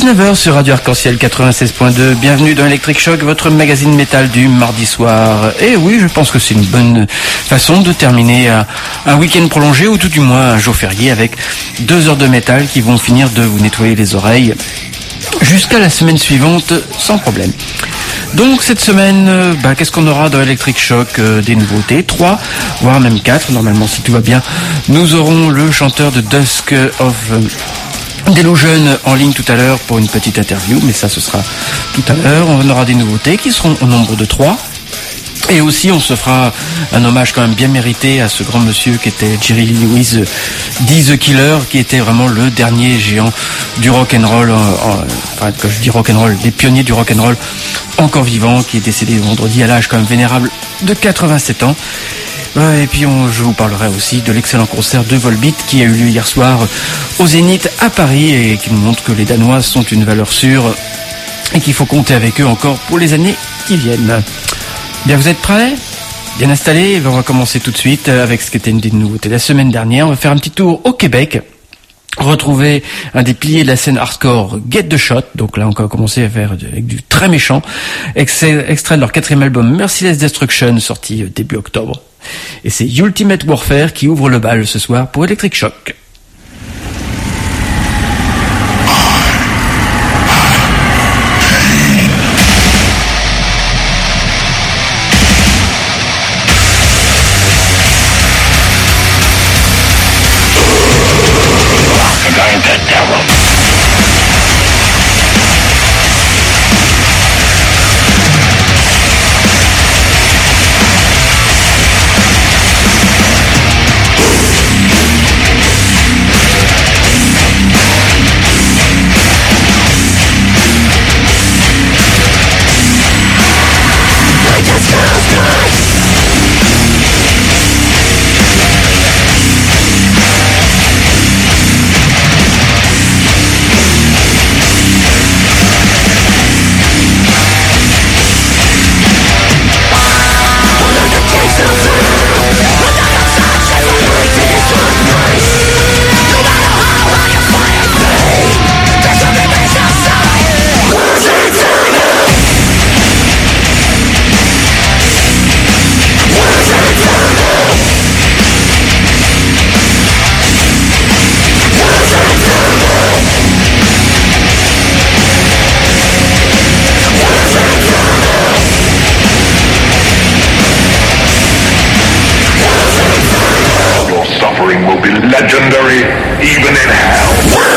19h sur Radio Arc-en-Ciel 96.2. Bienvenue dans Electric Shock, votre magazine métal du mardi soir. Et oui, je pense que c'est une bonne façon de terminer un week-end prolongé, ou tout du moins un jour férié, avec 2 heures de métal qui vont finir de vous nettoyer les oreilles jusqu'à la semaine suivante sans problème. Donc cette semaine, qu'est-ce qu'on aura dans Electric Shock? Des nouveautés, 3, voire même 4, normalement si tout va bien. Nous aurons le chanteur de Dusk of Delusion en ligne tout à l'heure pour une petite interview, mais ça ce sera tout à l'heure. On aura des nouveautés qui seront au nombre de 3. Et aussi on se fera un hommage quand même bien mérité à ce grand monsieur qui était Jerry Lee Lewis, The Killer, qui était vraiment le dernier géant du rock'n'roll, quand je dis rock'n'roll, des pionniers du rock'n'roll encore vivant, qui est décédé vendredi à l'âge quand même vénérable de 87 ans. Et puis je vous parlerai aussi de l'excellent concert de Volbeat qui a eu lieu hier soir au Zénith à Paris et qui nous montre que les Danois sont une valeur sûre et qu'il faut compter avec eux encore pour les années qui viennent. Bien, vous êtes prêts? Bien installés? On va commencer tout de suite avec ce qui était une des nouveautés la semaine dernière. On va faire un petit tour au Québec. Retrouver un des piliers de la scène hardcore, Get the Shot. Donc là, on va commencer à faire avec du très méchant. Extrait de leur 4e album, Merciless Destruction, sorti début octobre. Et c'est Ultimate Warfare qui ouvre le bal ce soir pour Electric Shock. Legendary, even in hell.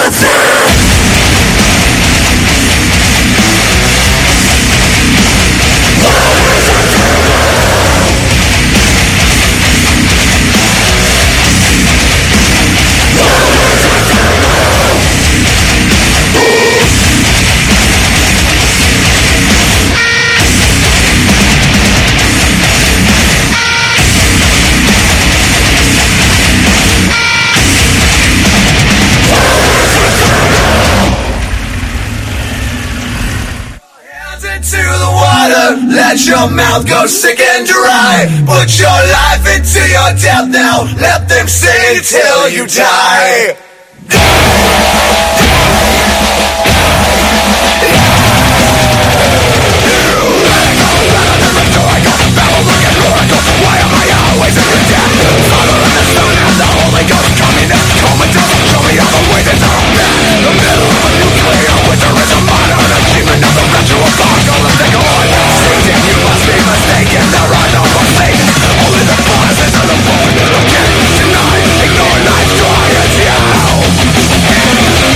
Let your mouth go sick and dry. Put your life into your death now. Let them sing till you die. Only the forces of the void will get tonight. Ignore life's joy and yell.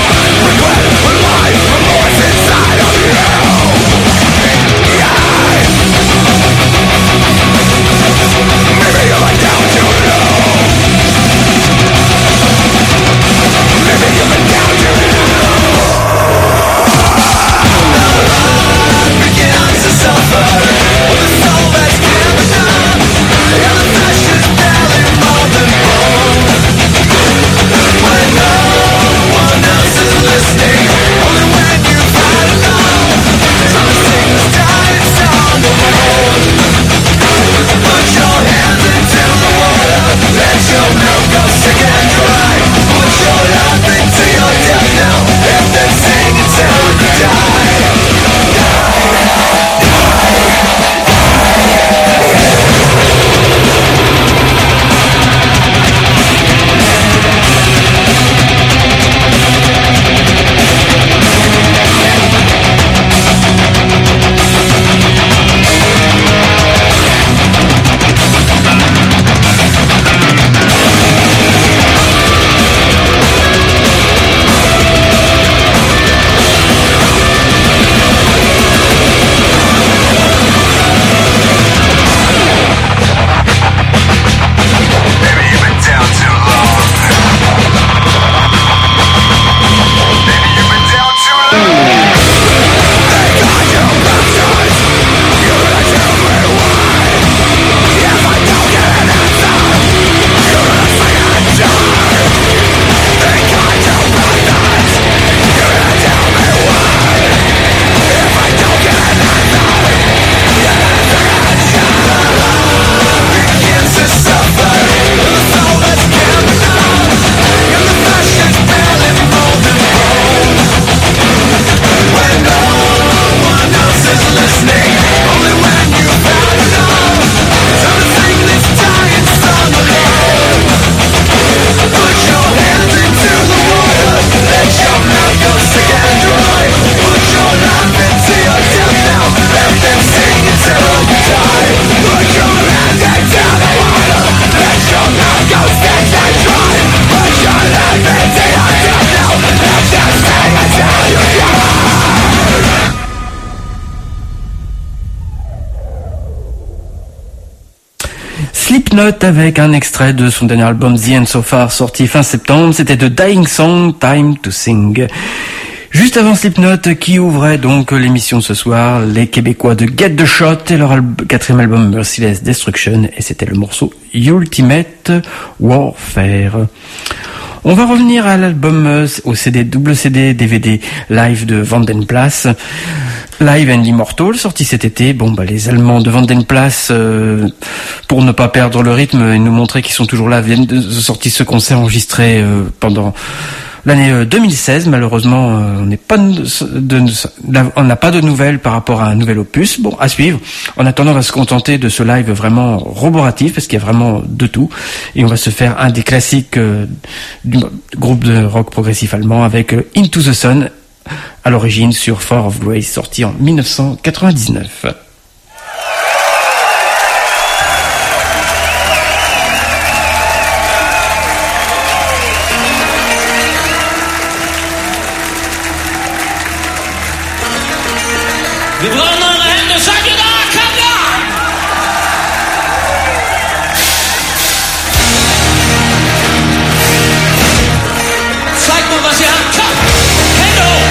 Slipknot avec un extrait de son dernier album The End So Far sorti fin septembre. C'était The Dying Song, Time to Sing. Juste avant Slipknot qui ouvrait donc l'émission de ce soir, les Québécois de Get the Shot et leur quatrième album Merciless Destruction, et c'était le morceau Ultimate Warfare. On va revenir à l'album, au CD, double CD, DVD live de Vandenplass, Live and Immortal, sorti cet été. Bon, les Allemands de Vandenplass, pour ne pas perdre le rythme et nous montrer qu'ils sont toujours là, viennent de sortir ce concert enregistré pendant l'année 2016. Malheureusement, on n'a pas de nouvelles par rapport à un nouvel opus. Bon, à suivre. En attendant, on va se contenter de ce live vraiment roboratif, parce qu'il y a vraiment de tout. Et on va se faire un des classiques du groupe de rock progressif allemand avec Into the Sun, à l'origine sur Four of Grace, sorti en 1999. Wir brauchen eure Hände, seid ihr da? Kommt da! Zeigt mal, was ihr habt, kommt! Hände hoch!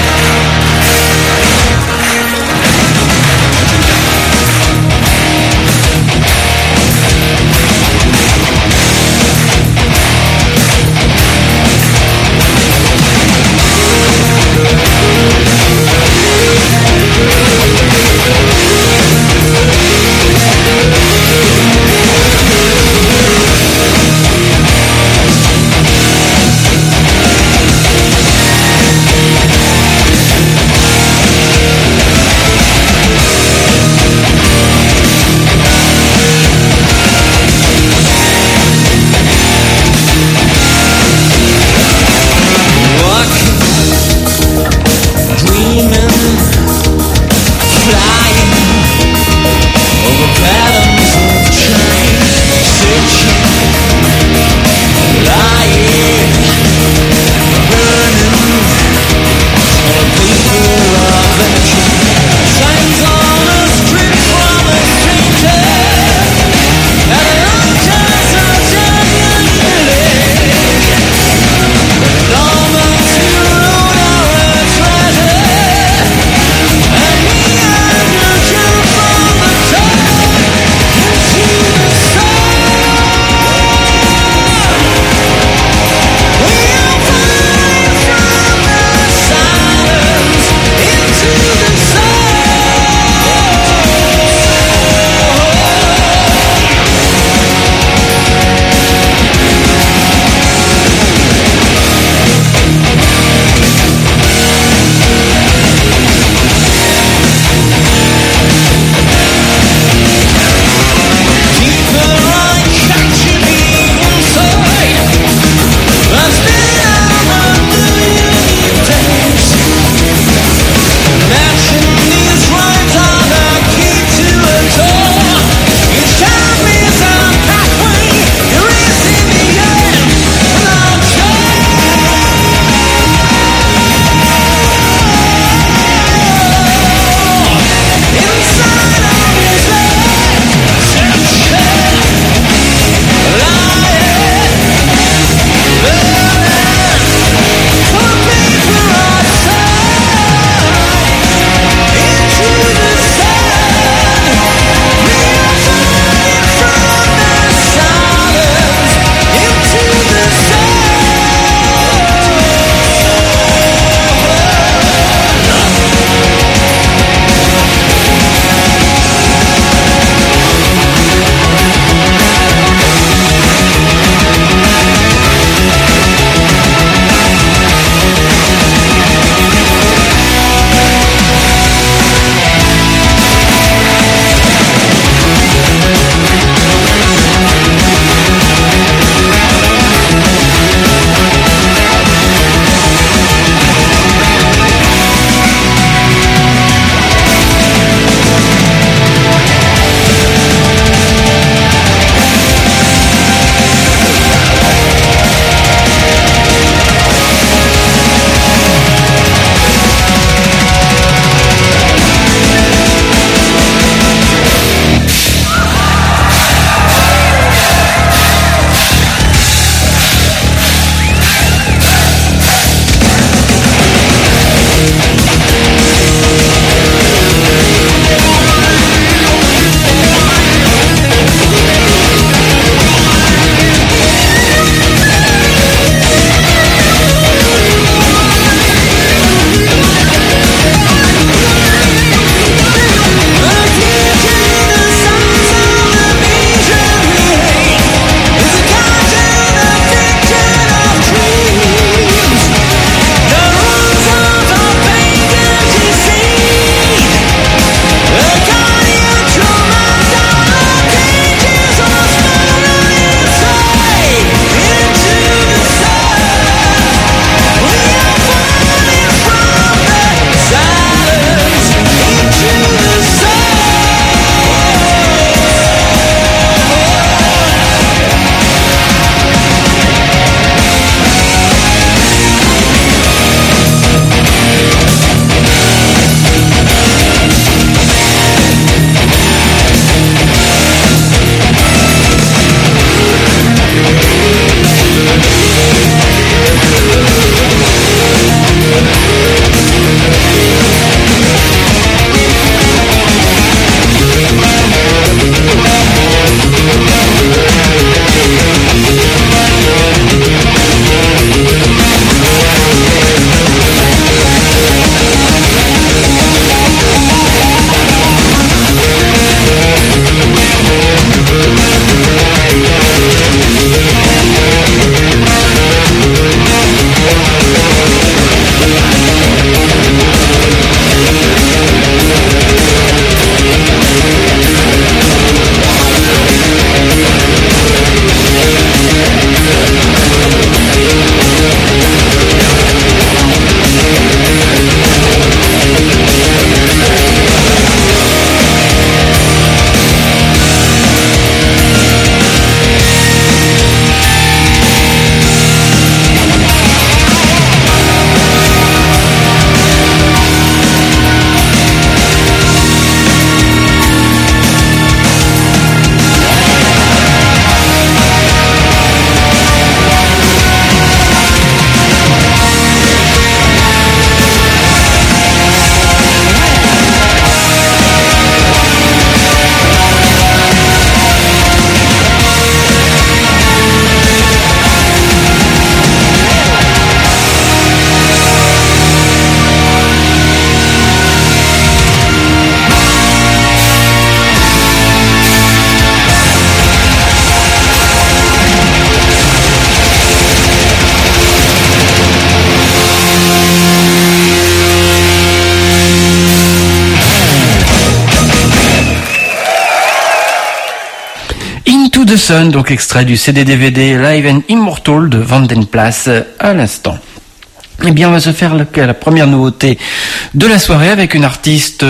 The Sun, donc extrait du CD-DVD Live and Immortal de Vandenplaats à l'instant. Eh bien, on va se faire la première nouveauté de la soirée avec une artiste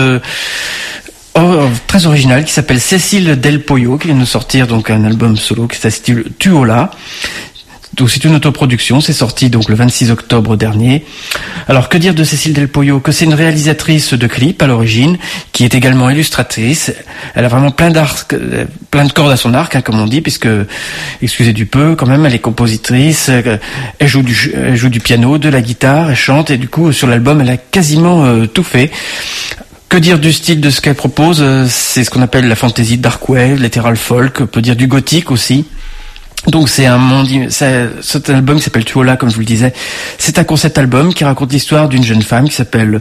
très originale qui s'appelle Cécile Del Pollo, qui vient de sortir donc un album solo qui s'intitule Tuola. Donc c'est une autoproduction, c'est sorti donc le 26 octobre dernier. Alors que dire de Cécile Del Pollo? Que c'est une réalisatrice de clips à l'origine, qui est également illustratrice. Elle a vraiment plein de cordes à son arc, comme on dit, puisque, excusez du peu, quand même, elle est compositrice, elle joue du piano, de la guitare, elle chante, et du coup sur l'album elle a quasiment tout fait. Que dire du style de ce qu'elle propose? C'est ce qu'on appelle la fantasy dark wave, lateral folk, on peut dire du gothique aussi. Donc c'est cet album qui s'appelle Tuola, comme je vous le disais, c'est un concept album qui raconte l'histoire d'une jeune femme qui s'appelle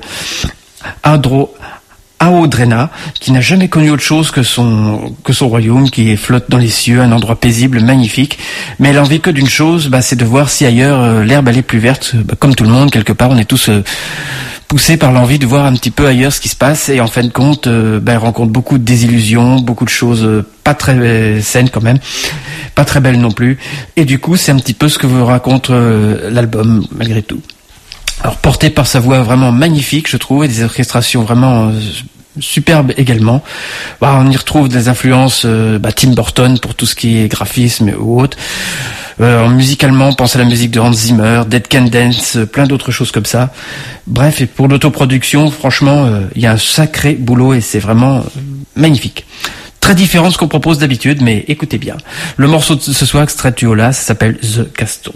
Aodrena, qui n'a jamais connu autre chose que son royaume, qui flotte dans les cieux, un endroit paisible, magnifique. Mais elle a envie que d'une chose, c'est de voir si ailleurs l'herbe elle est plus verte. Comme tout le monde, quelque part, on est tous poussés par l'envie de voir un petit peu ailleurs ce qui se passe. Et en fin de compte, elle rencontre beaucoup de désillusions, beaucoup de choses pas très saines quand même, pas très belles non plus. Et du coup, c'est un petit peu ce que vous raconte l'album, malgré tout. Alors porté par sa voix vraiment magnifique, je trouve, et des orchestrations vraiment superbes également. On y retrouve des influences Tim Burton pour tout ce qui est graphisme ou autre. Musicalement, on pense à la musique de Hans Zimmer, Dead Can Dance, plein d'autres choses comme ça. Bref, et pour l'autoproduction, franchement, il y a un sacré boulot et c'est vraiment magnifique. Très différent de ce qu'on propose d'habitude, mais écoutez bien. Le morceau de ce soir, extrait de Tuola, ça s'appelle The Castle.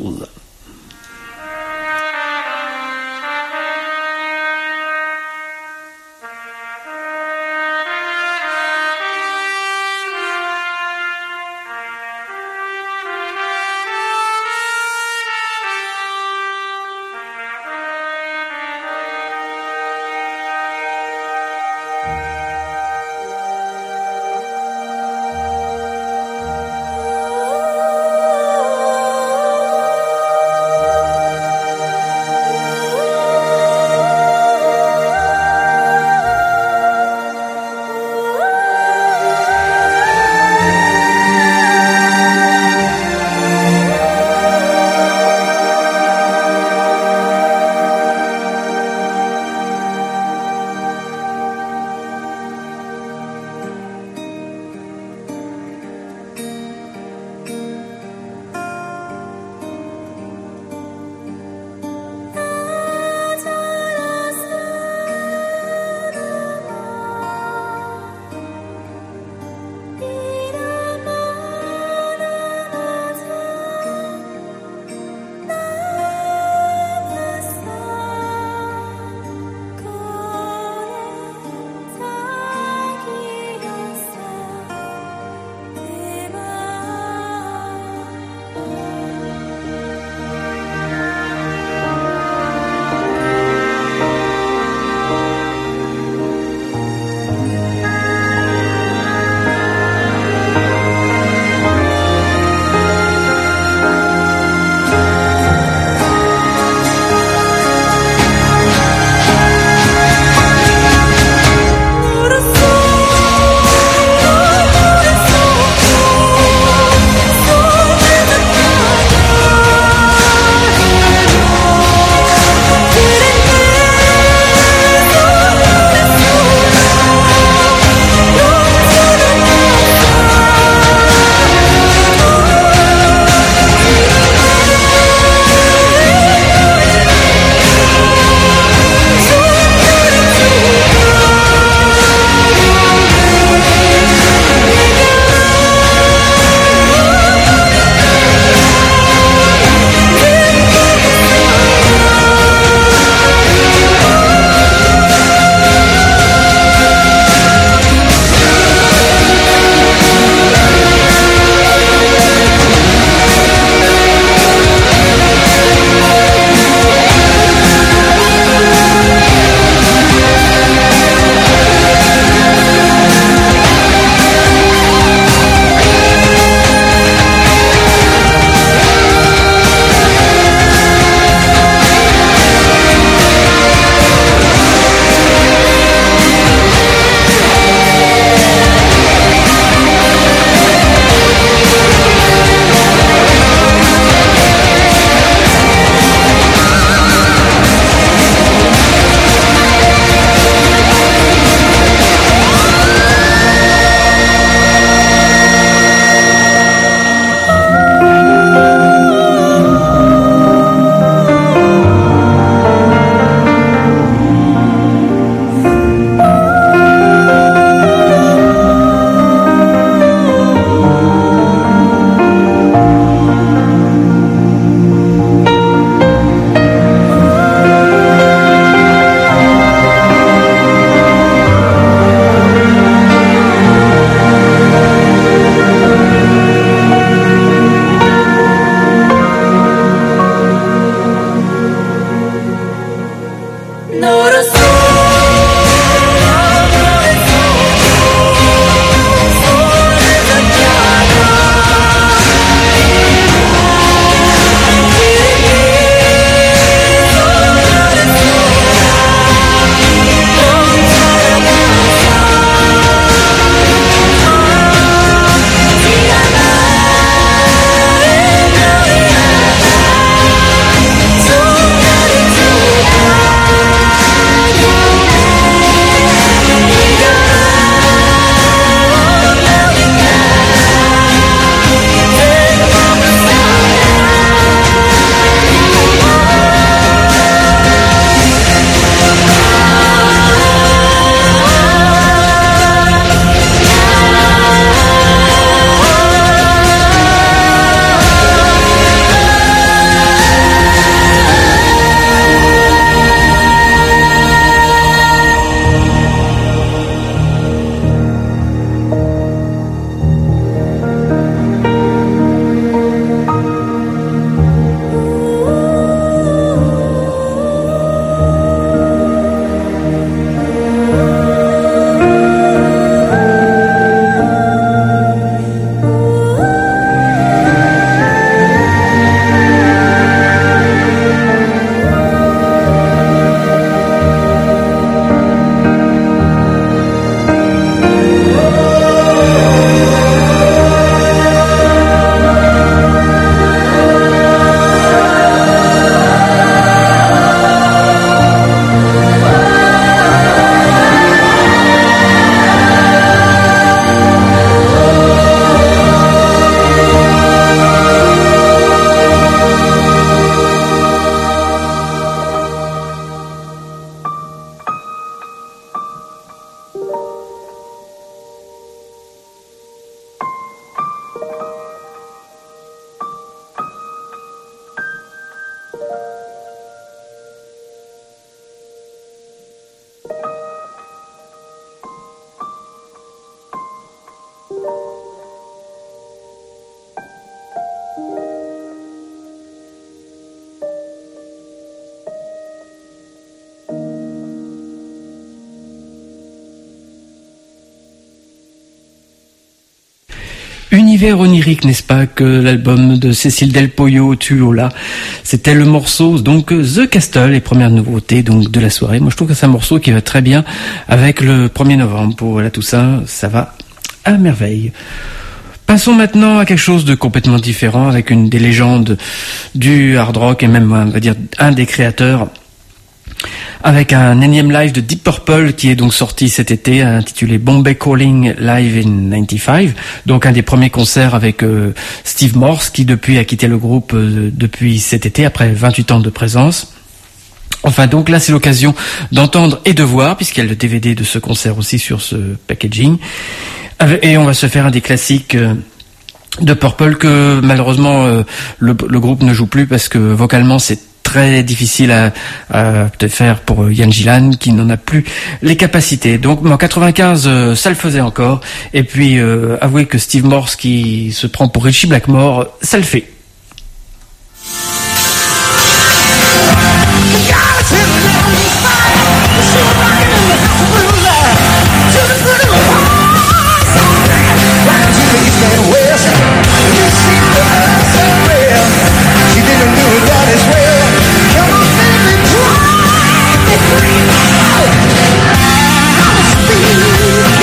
Univers onirique, n'est-ce pas, que l'album de Cécile Del Pollo, Tuola. C'était le morceau, donc, The Castle, les premières nouveautés, donc, de la soirée. Moi, je trouve que c'est un morceau qui va très bien avec le 1er novembre. Pour la Toussaint, ça va à merveille. Passons maintenant à quelque chose de complètement différent avec une des légendes du hard rock et même, on va dire, un des créateurs, avec un énième live de Deep Purple qui est donc sorti cet été, intitulé Bombay Calling Live in 95. Donc un des premiers concerts avec Steve Morse qui depuis a quitté le groupe depuis cet été après 28 ans de présence. Enfin donc là c'est l'occasion d'entendre et de voir puisqu'il y a le DVD de ce concert aussi sur ce packaging. Et on va se faire un des classiques de Purple que malheureusement le groupe ne joue plus parce que vocalement c'est très difficile à peut-être faire pour Ian Gillan qui n'en a plus les capacités. Donc en 95 ça le faisait encore et puis avouez que Steve Morse qui se prend pour Richie Blackmore ça le fait.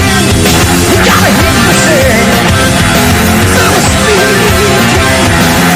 Gotta hear me sing. So speaking.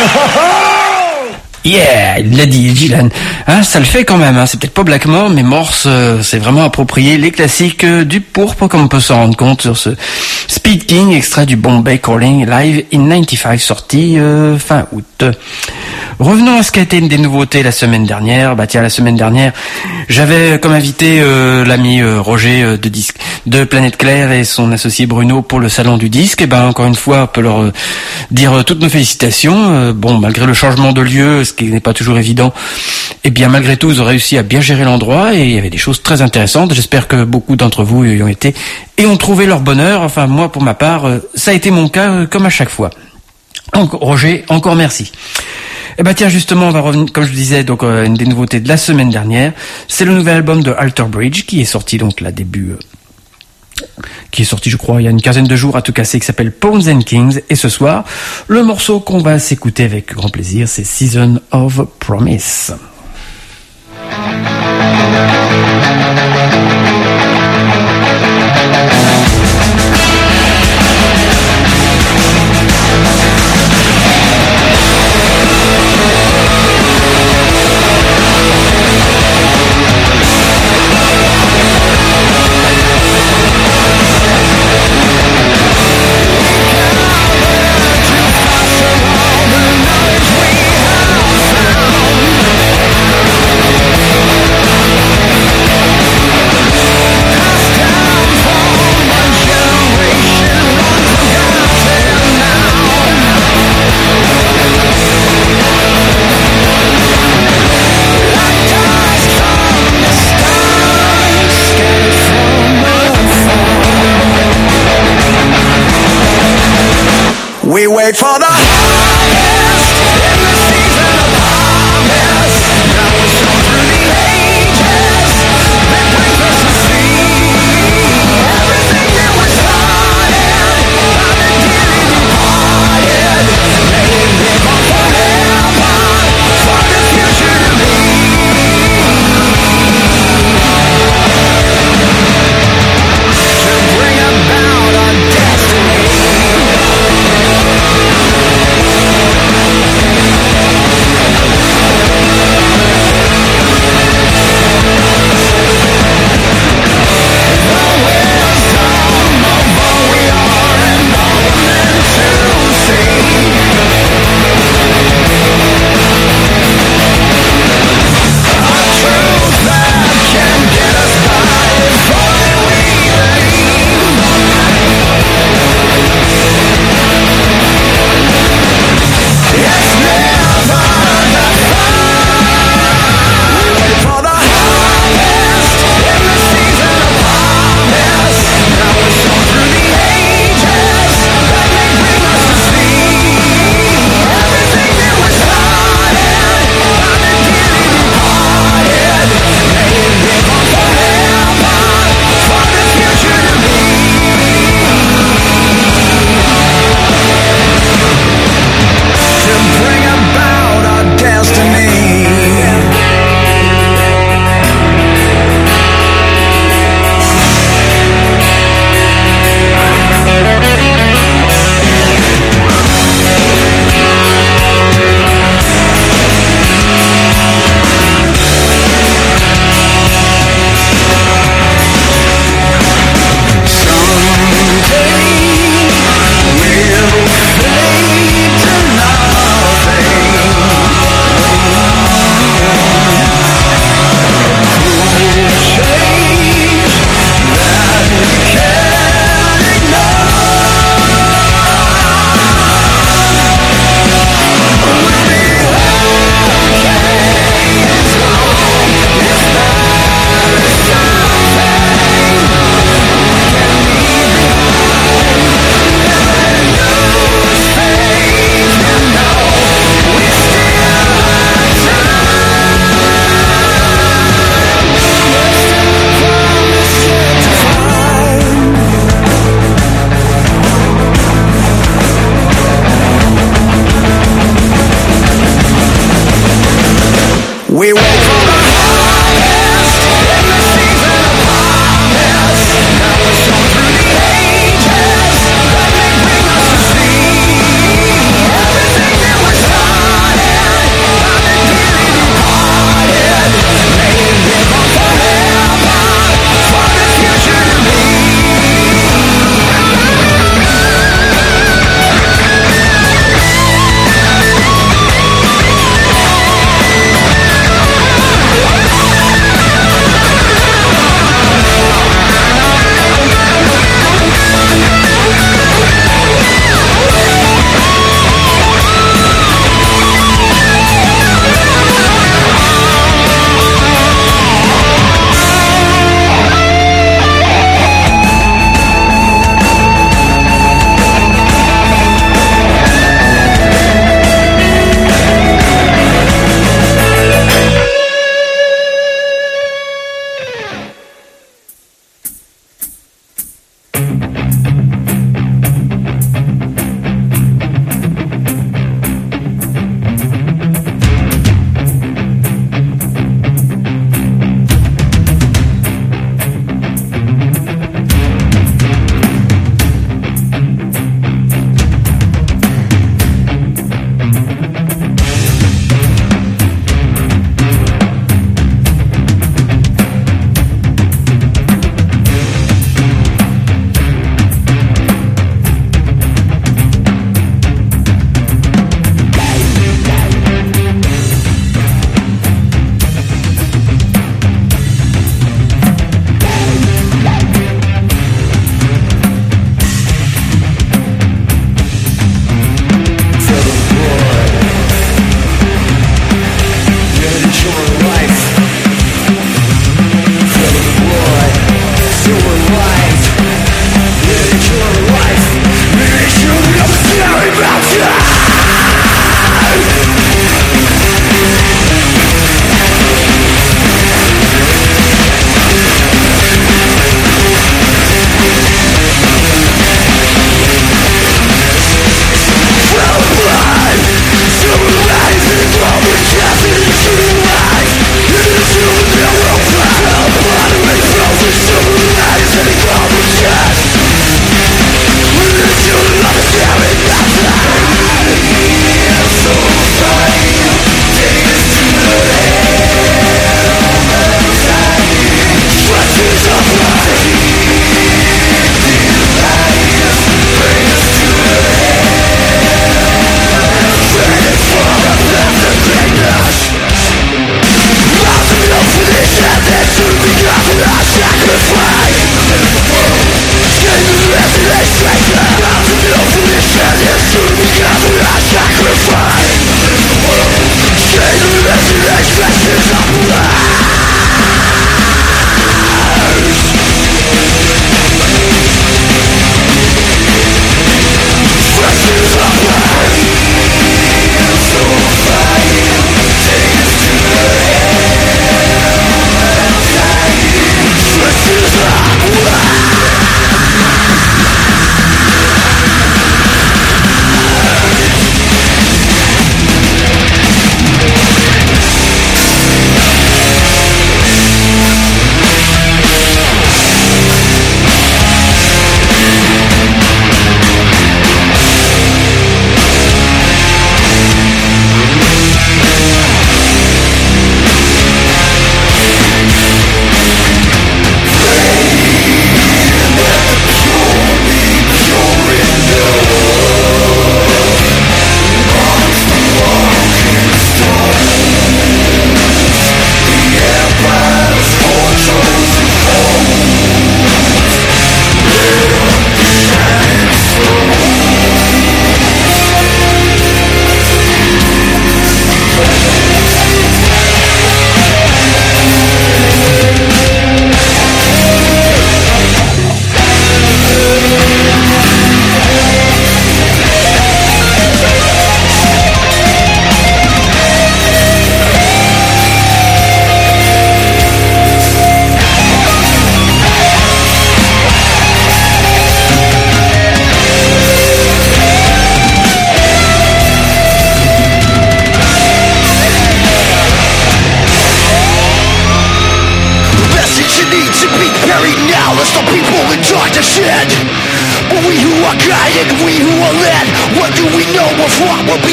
Yeah, il l'a dit, Gillan. Hein, ça le fait quand même, hein. C'est peut-être pas Blackmore, mais Morse, c'est vraiment approprié. Les classiques du pourpre, comme on peut s'en rendre compte sur ce Speed King, extrait du Bombay Calling Live in 95, sorti fin août. Revenons à ce qu'a été une des nouveautés la semaine dernière. Bah tiens, la semaine dernière, j'avais comme invité l'ami Roger de Planète Claire et son associé Bruno pour le salon du disque. Et ben encore une fois, on peut leur dire toutes nos félicitations. Bon, malgré le changement de lieu, ce qui n'est pas toujours évident, et bien malgré tout, ils ont réussi à bien gérer l'endroit et il y avait des choses très intéressantes. J'espère que beaucoup d'entre vous y ont été et ont trouvé leur bonheur. Enfin, moi, pour ma part, ça a été mon cas comme à chaque fois. Donc, Roger, encore merci. Eh ben tiens, justement, on va revenir, comme je le disais, donc une des nouveautés de la semaine dernière, c'est le nouvel album de Alter Bridge qui est sorti donc là qui est sorti, je crois, il y a une quinzaine de jours à tout casser, qui s'appelle Pawns and Kings. Et ce soir, le morceau qu'on va s'écouter avec grand plaisir, c'est Season of Promise. We wait for the harvest in the season of harvest. Now we'll soar through the ages that brings us to see everything that was started by the dearly departed. May it live on forever for the future to be. To bring about our destiny.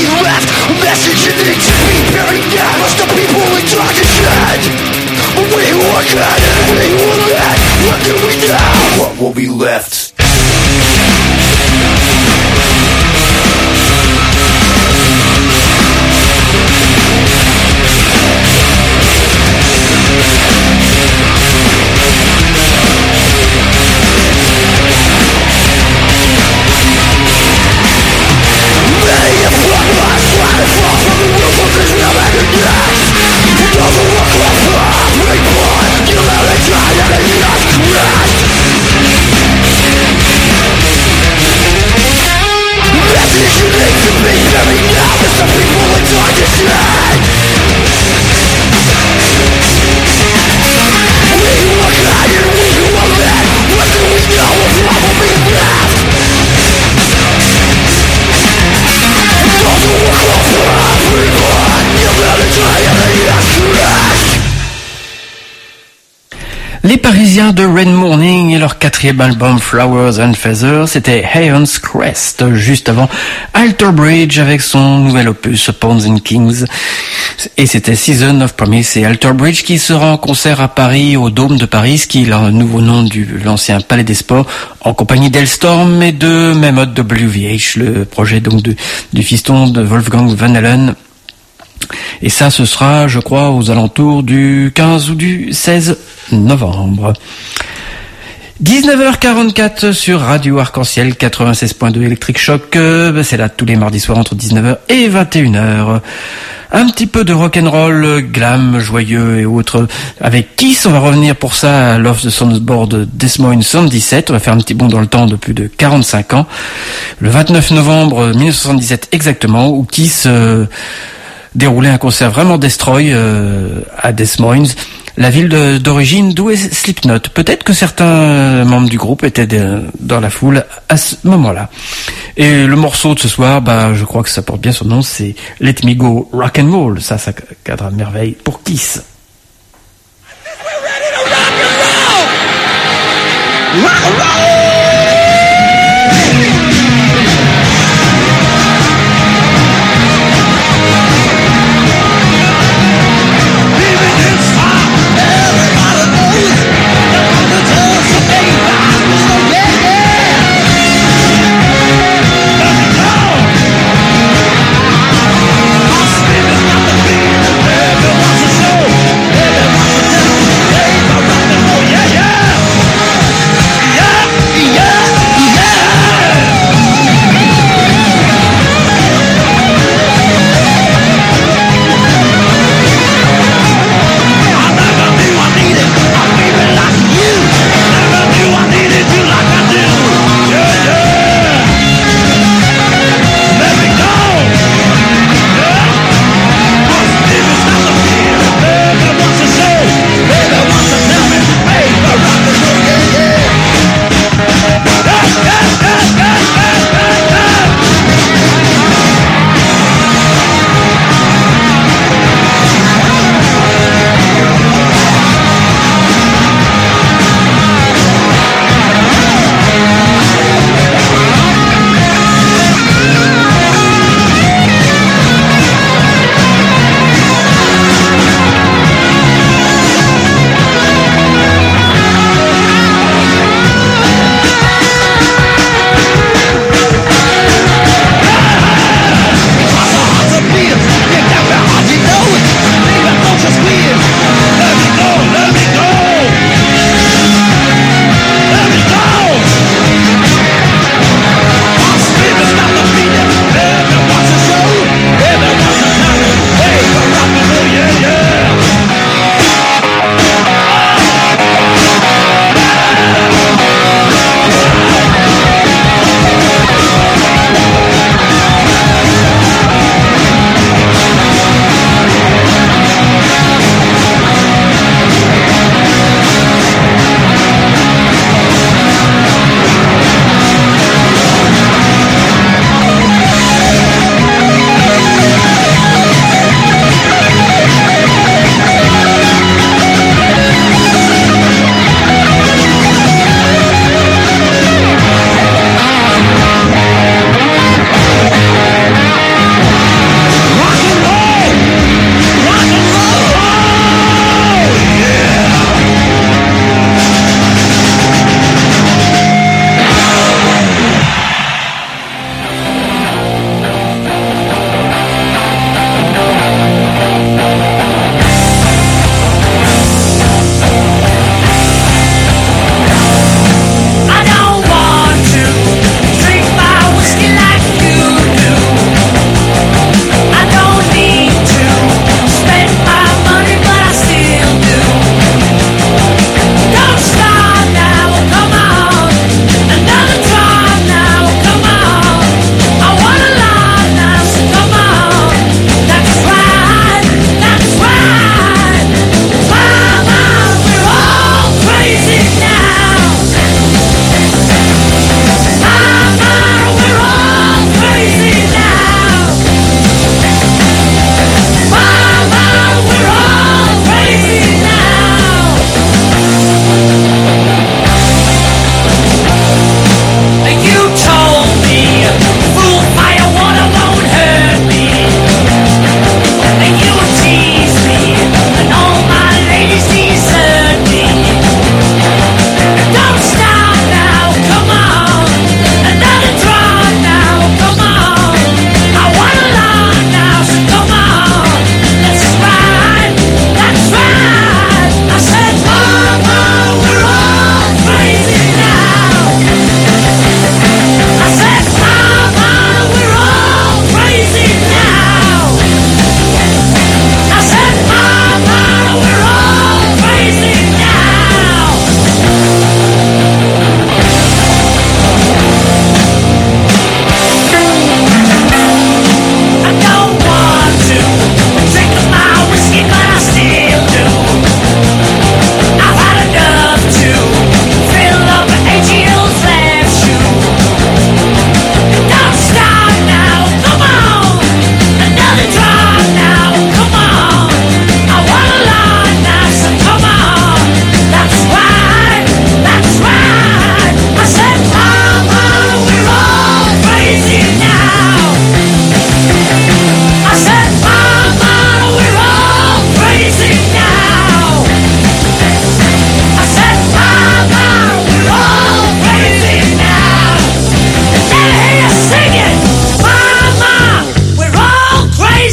be left? A message that needs to be buried now. Must the people in darkness shed? We look at it, we will let. What do we know? What will be left? Les Parisiens de Rain Morning et leur 4e album Flowers and Feathers, c'était Aeon's Crest, juste avant Alter Bridge avec son nouvel opus Pawns and Kings, et c'était Season of Promise. Et Alter Bridge qui sera en concert à Paris, au Dôme de Paris, ce qui est le nouveau nom de l'ancien Palais des Sports, en compagnie d'Hellstorm et de Mammoth WVH, le projet donc du fiston de Wolfgang Van Halen. Et ça, ce sera, je crois, aux alentours du 15 ou du 16 novembre. 19h44 sur Radio Arc-en-Ciel 96.2 Electric Shock. C'est là tous les mardis soirs entre 19h et 21h. Un petit peu de rock'n'roll, glam, joyeux et autres. Avec Kiss, on va revenir pour ça à Love the Soundboard Des Moines 77. On va faire un petit bond dans le temps de plus de 45 ans. Le 29 novembre 1977 exactement, où Kiss déroulait un concert vraiment destroy à Des Moines, la ville d'origine d'où est Slipknot. Peut-être que certains membres du groupe étaient dans la foule à ce moment-là. Et le morceau de ce soir, je crois que ça porte bien son nom, c'est Let Me Go Rock'n'Roll. Ça cadre à merveille pour Kiss. Yeah!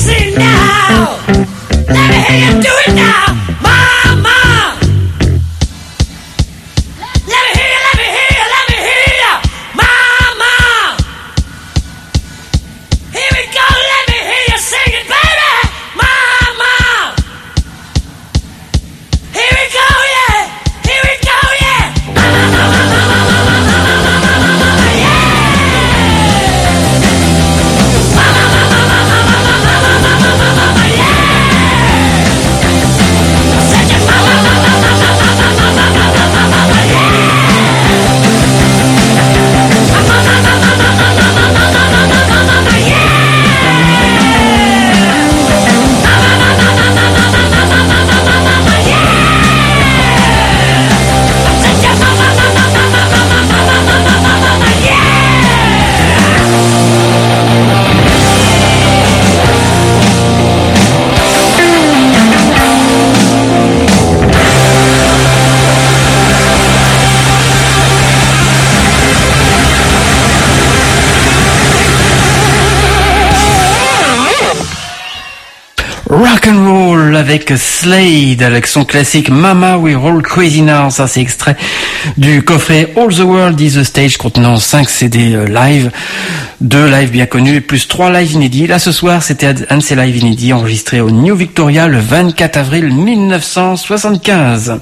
sing now. Let me hear you do it now, mama. Let me hear you, let me hear you, let me hear you, mama. Here we go, let me hear you sing it, baby, mama. Here we go, yeah, here we go, yeah. Rock and roll avec Slade, avec son classique Mama We Roll Crazy Now. Ça, c'est extrait du coffret All the World is a Stage contenant 5 CD live, 2 lives bien connus et plus 3 lives inédits. Là, ce soir, c'était un de ces lives inédits enregistrés au New Victoria le 24 avril 1975.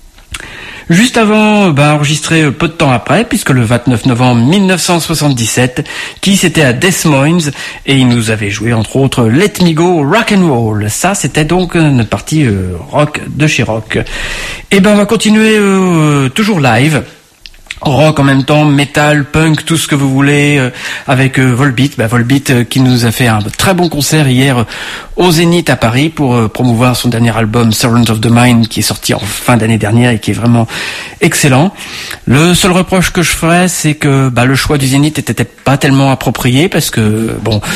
Juste avant, enregistré peu de temps après, puisque le 29 novembre 1977, qui c'était à Des Moines, et il nous avait joué entre autres Let Me Go Rock and Roll. Ça, c'était donc une partie rock de chez Rock. Et on va continuer toujours live. Rock en même temps, metal, punk, tout ce que vous voulez, avec Volbeat. Volbeat qui nous a fait un très bon concert hier au Zénith à Paris pour promouvoir son dernier album Servant of the Mind qui est sorti en fin d'année dernière et qui est vraiment excellent. Le seul reproche que je ferais, c'est que le choix du Zénith était peut-être pas tellement approprié parce que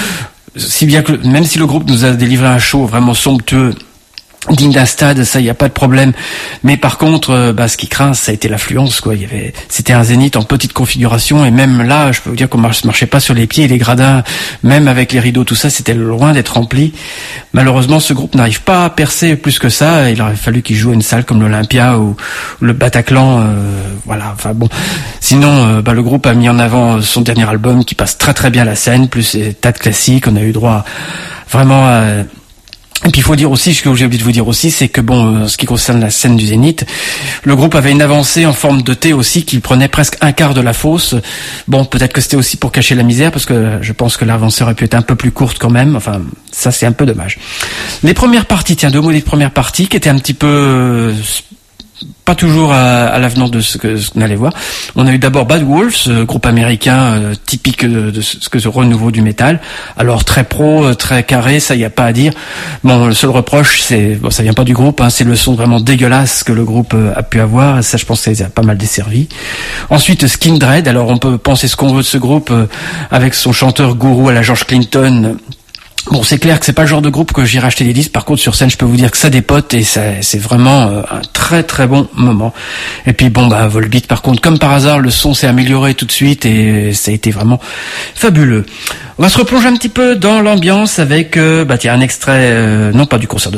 si bien que même si le groupe nous a délivré un show vraiment somptueux, digne d'un stade, ça y a pas de problème. Mais par contre, ce qui craint, ça a été l'affluence, quoi. C'était un Zénith en petite configuration et même là, je peux vous dire qu'on marchait pas sur les pieds et les gradins, même avec les rideaux, tout ça, c'était loin d'être rempli. Malheureusement, ce groupe n'arrive pas à percer plus que ça. Il aurait fallu qu'il joue à une salle comme l'Olympia ou le Bataclan, voilà. Enfin bon. Sinon, le groupe a mis en avant son dernier album qui passe très très bien la scène, plus des tas de classiques. On a eu droit vraiment à... Et puis il faut dire aussi, ce que j'ai oublié de vous dire aussi, c'est que ce qui concerne la scène du Zénith, le groupe avait une avancée en forme de T aussi qui prenait presque un quart de la fosse. Peut-être que c'était aussi pour cacher la misère parce que je pense que l'avancée aurait pu être un peu plus courte quand même. Enfin, ça c'est un peu dommage. Les premières parties, deux mots des premières parties qui étaient un petit peu... pas toujours à l'avenant de ce qu'on allait voir. On a eu d'abord Bad Wolves, groupe américain typique de ce renouveau du métal. Alors très pro, très carré, ça y a pas à dire. Le seul reproche, ça vient pas du groupe, c'est le son vraiment dégueulasse que le groupe a pu avoir. Ça, je pense que ça les a pas mal desservis. Ensuite, Skindred. Alors on peut penser ce qu'on veut de ce groupe avec son chanteur gourou à la George Clinton. C'est clair que c'est pas le genre de groupe que j'irai acheter des disques. Par contre, sur scène, je peux vous dire que ça dépote et c'est vraiment un très très bon moment. Et puis Volbeat, par contre, comme par hasard, le son s'est amélioré tout de suite et ça a été vraiment fabuleux. On va se replonger un petit peu dans l'ambiance avec, un extrait, non pas du concert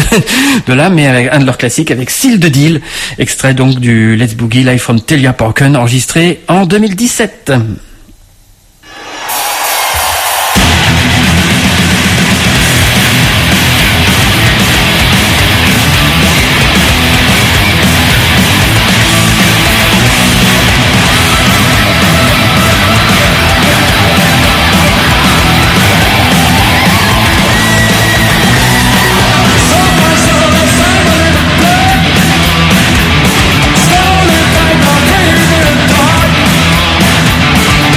de là, mais avec un de leurs classiques avec Seal the Deal, extrait donc du Let's Boogie Live from Telia Parken, enregistré en 2017. Slowly find my way in the dark.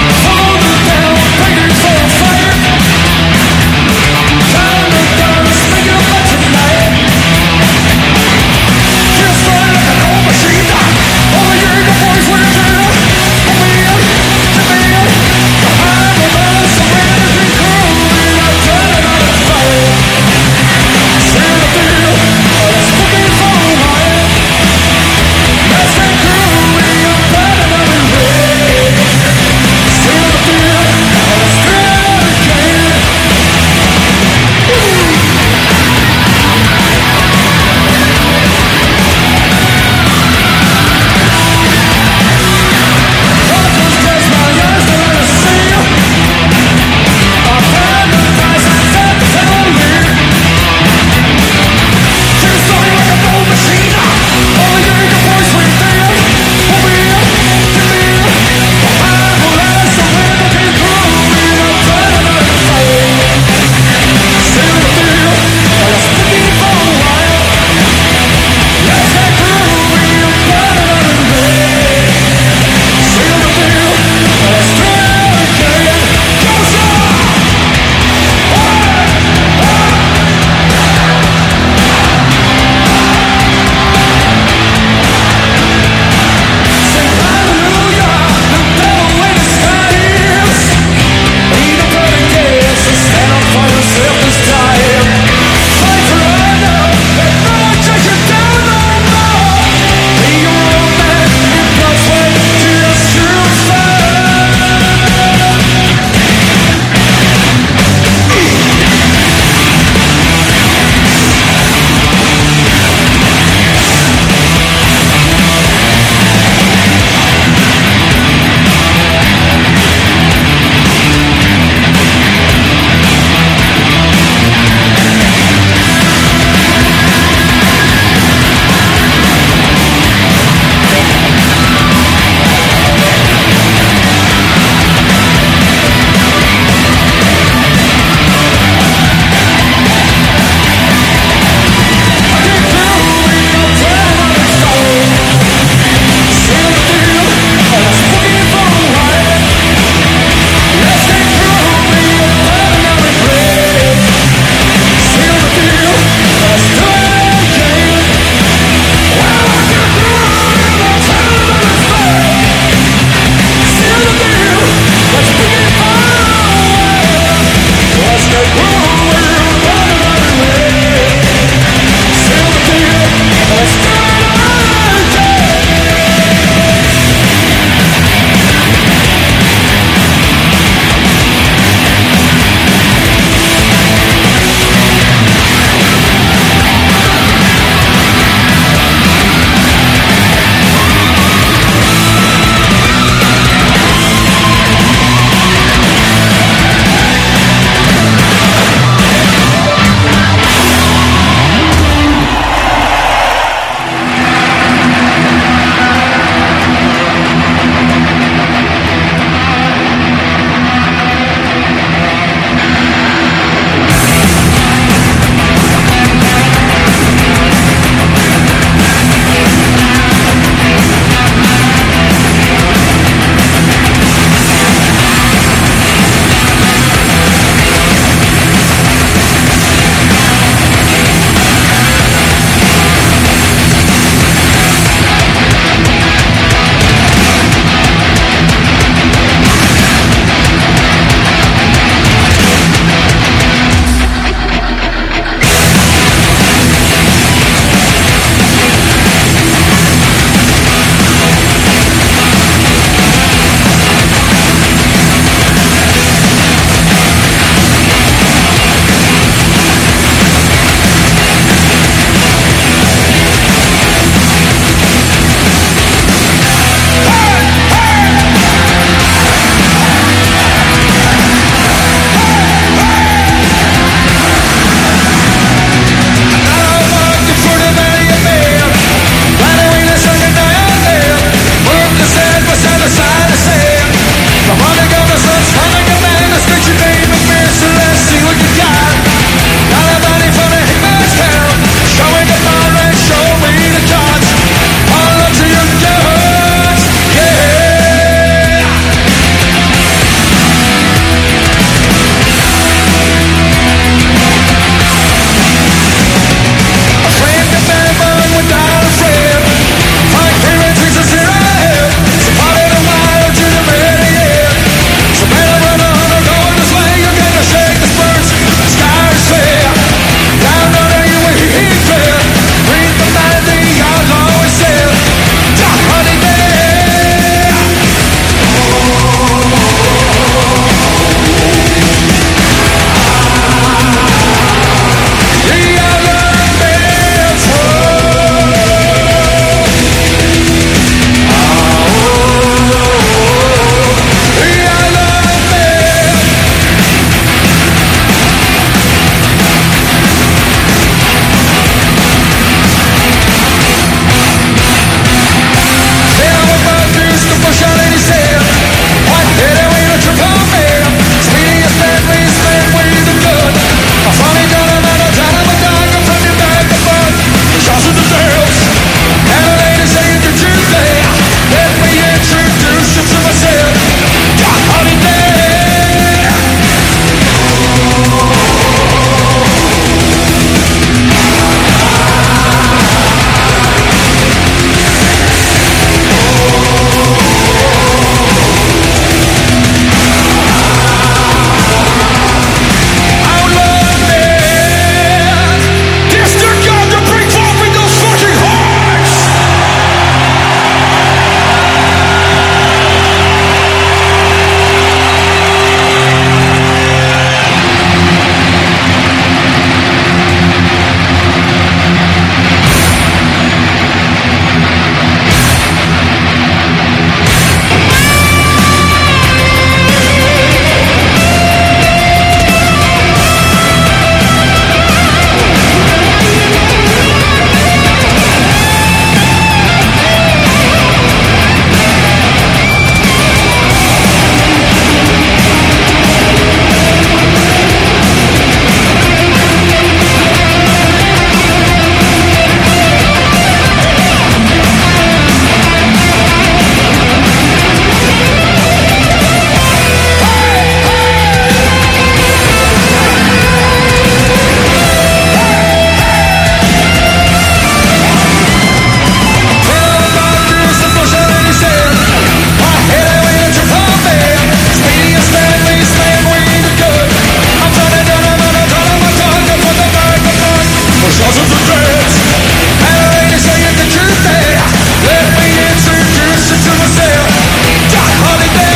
for shots of regret. And I ain't saying the truth there. Let me introduce you to myself. Doc Holliday.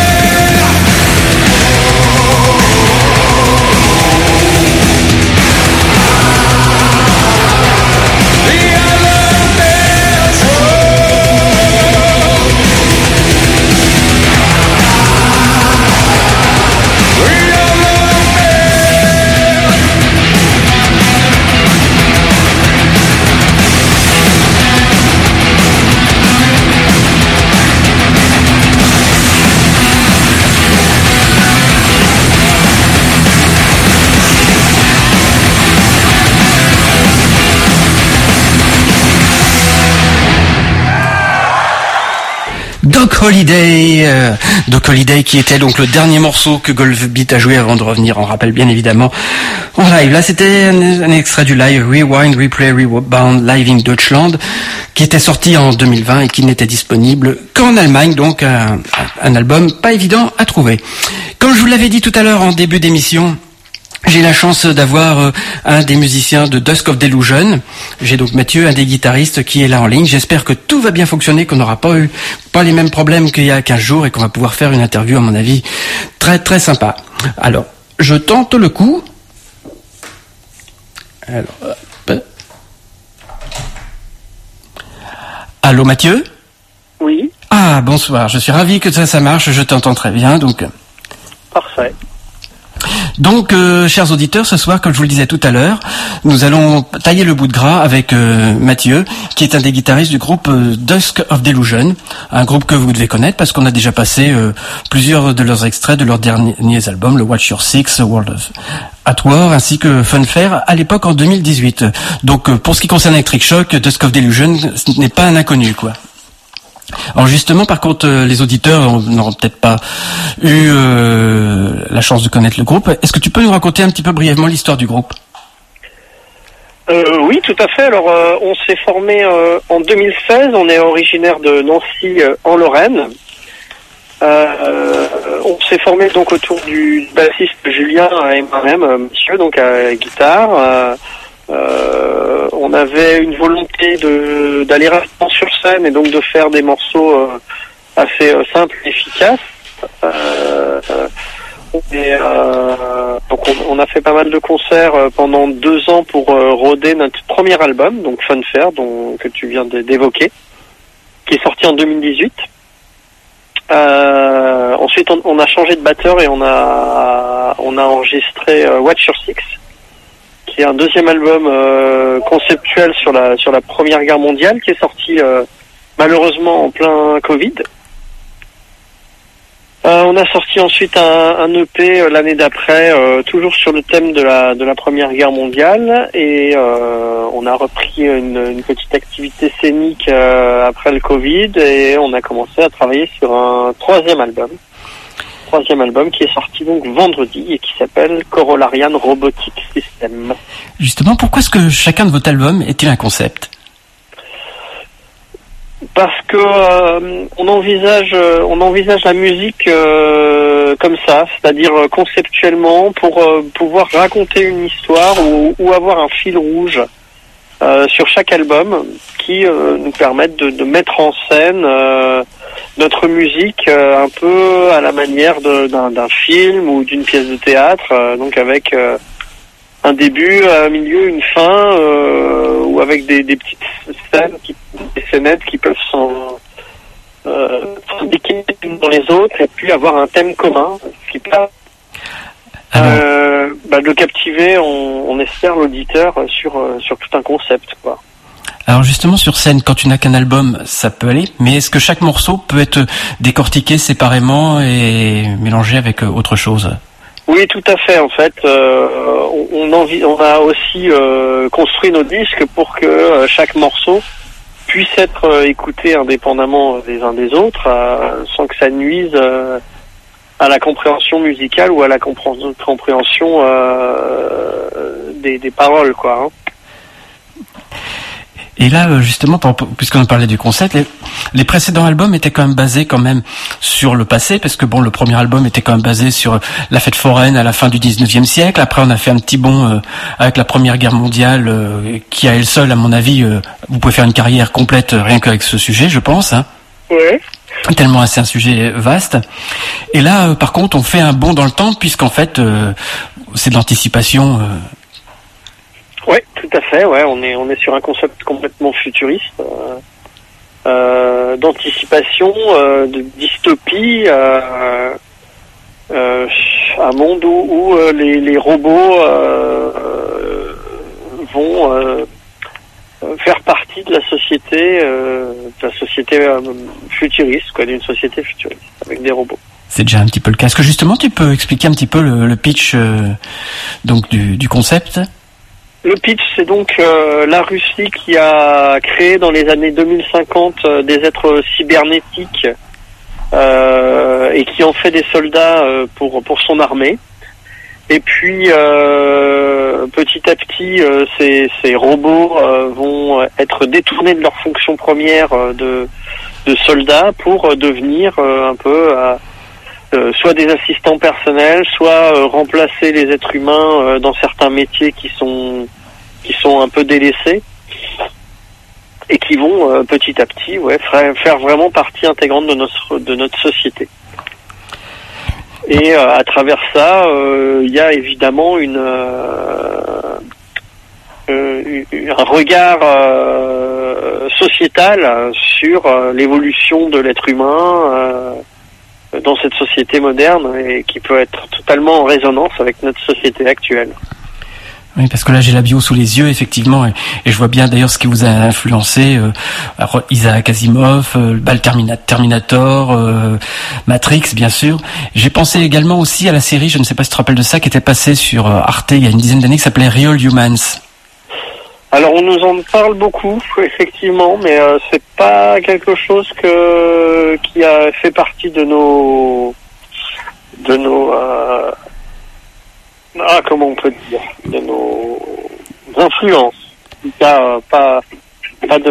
Doc Holliday qui était donc le dernier morceau que Golfbeat a joué avant de revenir, on rappelle bien évidemment en live. Là c'était un extrait du live Rewind, Replay, Rebound Live in Deutschland qui était sorti en 2020 et qui n'était disponible qu'en Allemagne, donc un album pas évident à trouver. Comme je vous l'avais dit tout à l'heure en début d'émission, j'ai la chance d'avoir un des musiciens de Dusk of Delusion. J'ai donc Mathieu, un des guitaristes, qui est là en ligne. J'espère que tout va bien fonctionner, qu'on n'aura pas les mêmes problèmes qu'il y a 15 jours et qu'on va pouvoir faire une interview, à mon avis, très très sympa. Alors, je tente le coup. Alors, hop. Allô Mathieu ? Oui. Ah, bonsoir. Je suis ravi que ça marche. Je t'entends très bien, donc. Parfait. Donc, chers auditeurs, ce soir, comme je vous le disais tout à l'heure, nous allons tailler le bout de gras avec Mathieu, qui est un des guitaristes du groupe Dusk of Delusion, un groupe que vous devez connaître parce qu'on a déjà passé plusieurs de leurs extraits de leurs derniers albums, le Watch Your Six, World of At War, ainsi que Funfair, à l'époque en 2018. Donc, pour ce qui concerne Electric Shock, Dusk of Delusion, ce n'est pas un inconnu, quoi. Alors justement, par contre, les auditeurs n'auront peut-être pas eu la chance de connaître le groupe. Est-ce que tu peux nous raconter un petit peu brièvement l'histoire du groupe ? Oui, tout à fait. Alors, on s'est formé en 2016. On est originaire de Nancy, en Lorraine. On s'est formé donc autour du bassiste Julien et moi-même, monsieur, donc à guitare. On avait une volonté d'aller rapidement sur scène et donc de faire des morceaux assez simples et efficaces. Donc on a fait pas mal de concerts pendant 2 ans pour roder notre premier album, donc Funfair, que tu viens d'évoquer, qui est sorti en 2018. Ensuite on a changé de batteur et on a enregistré Watch Your Six, qui est un deuxième album conceptuel sur la Première Guerre mondiale, qui est sorti malheureusement en plein Covid. On a sorti ensuite un EP l'année d'après, toujours sur le thème de la Première Guerre mondiale, et on a repris une petite activité scénique après le Covid, et on a commencé à travailler sur un troisième album qui est sorti donc vendredi et qui s'appelle Corollarian Robotic System. Justement, pourquoi est-ce que chacun de votre album est-il un concept ? Parce que on envisage la musique comme ça, c'est-à-dire conceptuellement, pour pouvoir raconter une histoire ou avoir un fil rouge sur chaque album qui nous permettent de mettre en scène notre musique un peu à la manière d'un film ou d'une pièce de théâtre, donc avec un début, un milieu, une fin, ou avec des petites scènes, des scénettes qui peuvent s'impliquer les unes dans les autres et puis avoir un thème commun, ce qui peut de captiver, on espère, l'auditeur sur tout un concept, quoi. Alors justement, sur scène, quand tu n'as qu'un album, ça peut aller, mais est-ce que chaque morceau peut être décortiqué séparément et mélangé avec autre chose ? Oui, tout à fait. En fait, on a aussi construit nos disques pour que chaque morceau puisse être écouté indépendamment des uns des autres, sans que ça nuise à la compréhension musicale ou à la compréhension des paroles, quoi. Hein. Et là, justement, puisqu'on parlait du concept, les précédents albums étaient quand même basés quand même sur le passé, parce que bon, le premier album était quand même basé sur la fête foraine à la fin du 19e siècle. Après, on a fait un petit bond avec la Première Guerre mondiale, qui à elle seule, à mon avis, vous pouvez faire une carrière complète rien qu'avec ce sujet, je pense. Hein. Ouais. Tellement c'est un sujet vaste. Et là, par contre, on fait un bond dans le temps, puisqu'en fait, c'est de l'anticipation. Ouais, tout à fait. Ouais, on est sur un concept complètement futuriste, d'anticipation, de dystopie, un monde où les robots vont faire partie de la société futuriste, quoi, d'une société futuriste avec des robots. C'est déjà un petit peu le cas. Est-ce que justement tu peux expliquer un petit peu le pitch donc du concept? Le pitch, c'est donc la Russie qui a créé dans les années 2050 des êtres cybernétiques et qui en fait des soldats pour son armée. Et puis petit à petit, ces robots vont être détournés de leur fonction première de soldats pour devenir un peu soit des assistants personnels, soit remplacer les êtres humains dans certains métiers qui sont un peu délaissés et qui vont petit à petit faire vraiment partie intégrante de notre société. Et à travers ça, il y a évidemment un regard sociétal sur l'évolution de l'être humain dans cette société moderne et qui peut être totalement en résonance avec notre société actuelle. Oui, parce que là j'ai la bio sous les yeux, effectivement, et je vois bien d'ailleurs ce qui vous a influencé, Isaac Asimov, Terminator, Matrix, bien sûr. J'ai pensé également aussi à la série, je ne sais pas si tu te rappelles de ça, qui était passée sur Arte il y a une dizaine d'années, qui s'appelait Real Humans. Alors on nous en parle beaucoup, effectivement, mais c'est pas quelque chose qui a fait partie de nos comment on peut dire, de nos influences. En tout cas, pas de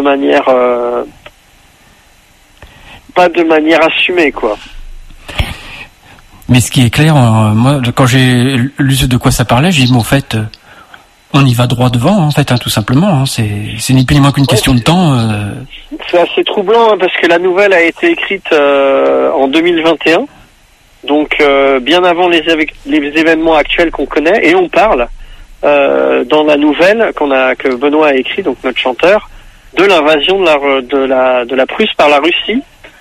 manière assumée, quoi. Mais ce qui est clair, moi, quand j'ai lu de quoi ça parlait, j'ai dit, mais en fait, on y va droit devant, en fait, tout simplement. Hein, c'est ni plus ni moins qu'une question de temps. C'est assez troublant, hein, parce que la nouvelle a été écrite en 2021. Donc bien avant les événements actuels qu'on connaît, et on parle dans la nouvelle que Benoît a écrit, donc notre chanteur, de l'invasion de la Prusse par la Russie.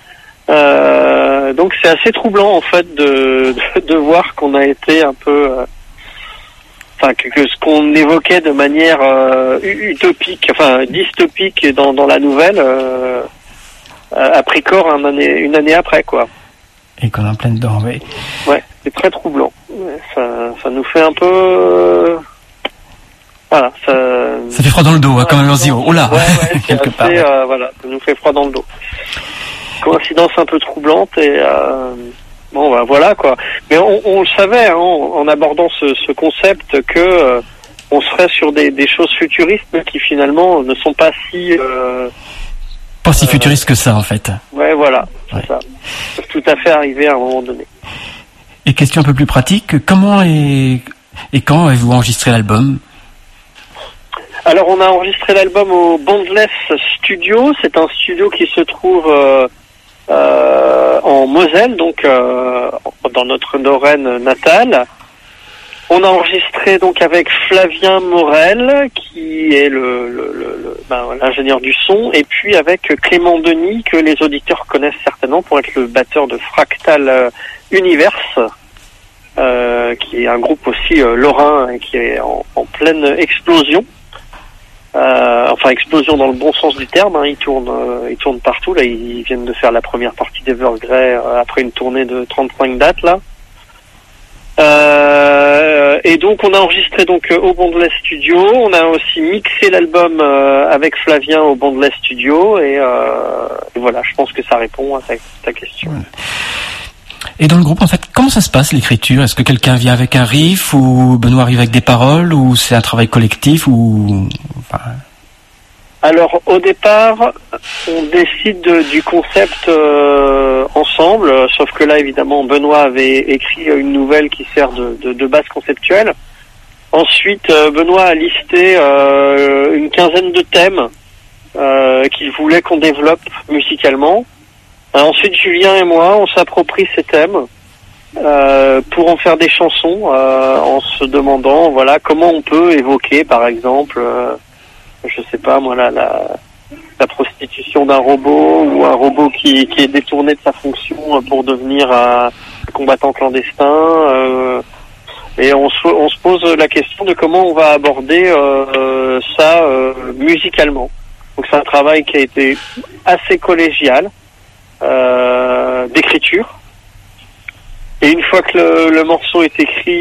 Donc c'est assez troublant en fait de voir qu'on a été un peu, que ce qu'on évoquait de manière utopique, dystopique dans la nouvelle, a pris corps une année après, quoi. Et qu'on est en pleine dedans, oui. Ouais, c'est très troublant. Ça nous fait un peu... Voilà, ça fait froid dans le dos, quand même, on se dit, oh là, quelque part. Voilà, ça nous fait froid dans le dos. Coïncidence un peu troublante et... voilà, quoi. Mais on le savait, hein, en abordant ce concept, que on serait sur des choses futuristes, mais qui finalement ne sont pas si... pas si futuriste que ça, en fait. Ouais, voilà, c'est ça. Ça peut tout à fait arriver à un moment donné. Et question un peu plus pratique, comment et quand avez-vous enregistré l'album? Alors, on a enregistré l'album au Boundless Studio. C'est un studio qui se trouve en Moselle, donc dans notre Lorraine natale. On a enregistré donc avec Flavien Morel, qui est l'ingénieur du son, et puis avec Clément Denis, que les auditeurs connaissent certainement pour être le batteur de Fractal Universe, qui est un groupe aussi lorrain et qui est en pleine explosion. Explosion dans le bon sens du terme, hein. Ils tournent partout. Là, ils viennent de faire la première partie d'Evergrey après une tournée de 35 dates, là. Et donc on a enregistré au Boundless Studio, on a aussi mixé l'album avec Flavien au Boundless Studio et voilà, je pense que ça répond à ta question. Et dans le groupe, en fait, comment ça se passe l'écriture? Est-ce que quelqu'un vient avec un riff ou Benoît arrive avec des paroles ou c'est un travail collectif ou... Alors au départ, on décide du concept ensemble, sauf que là évidemment Benoît avait écrit une nouvelle qui sert de base conceptuelle. Ensuite, Benoît a listé une quinzaine de thèmes qu'il voulait qu'on développe musicalement. Ensuite, Julien et moi, on s'approprie ces thèmes pour en faire des chansons en se demandant voilà comment on peut évoquer par exemple je sais pas moi la prostitution d'un robot ou un robot qui est détourné de sa fonction pour devenir un combattant clandestin et on se pose la question de comment on va aborder ça musicalement. Donc c'est un travail qui a été assez collégial d'écriture. Et une fois que le morceau est écrit,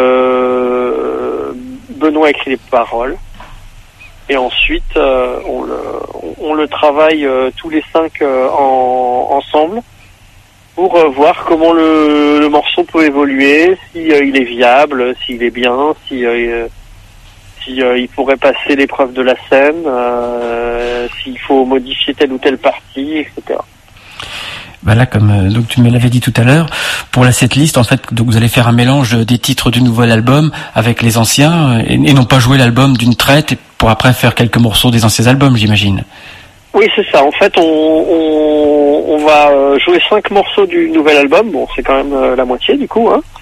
Benoît écrit les paroles. Et ensuite, on le travaille tous les 5 ensemble pour voir comment le morceau peut évoluer, si il est viable, s'il est bien, si il pourrait passer l'épreuve de la scène, s'il faut modifier telle ou telle partie, etc. Bah là, comme donc tu me l'avais dit tout à l'heure, pour la setlist, en fait, donc vous allez faire un mélange des titres du nouvel album avec les anciens, et non pas jouer l'album d'une traite, et pour après faire quelques morceaux des anciens albums, j'imagine. Oui, c'est ça. En fait, on va jouer 5 morceaux du nouvel album. Bon, c'est quand même la moitié du coup, hein.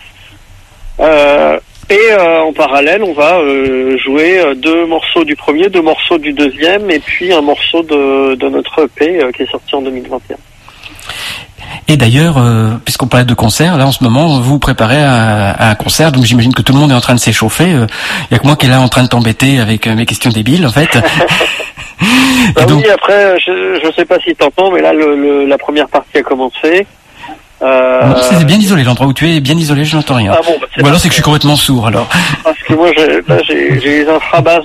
Et en parallèle, on va jouer 2 morceaux du premier, 2 morceaux du deuxième, et puis un morceau de notre EP qui est sorti en 2021. Et d'ailleurs, puisqu'on parlait de concert, là en ce moment, vous vous préparez à un concert, donc j'imagine que tout le monde est en train de s'échauffer. Il y a que moi qui est là en train de t'embêter avec mes questions débiles, en fait. Donc... Oui, après, je sais pas si t'entends, mais là, la première partie a commencé. C'est bien isolé, l'endroit où tu es bien isolé, je n'entends rien. Ah bon, ou alors c'est que je suis complètement sourd, alors. Parce que moi, j'ai les infrabasses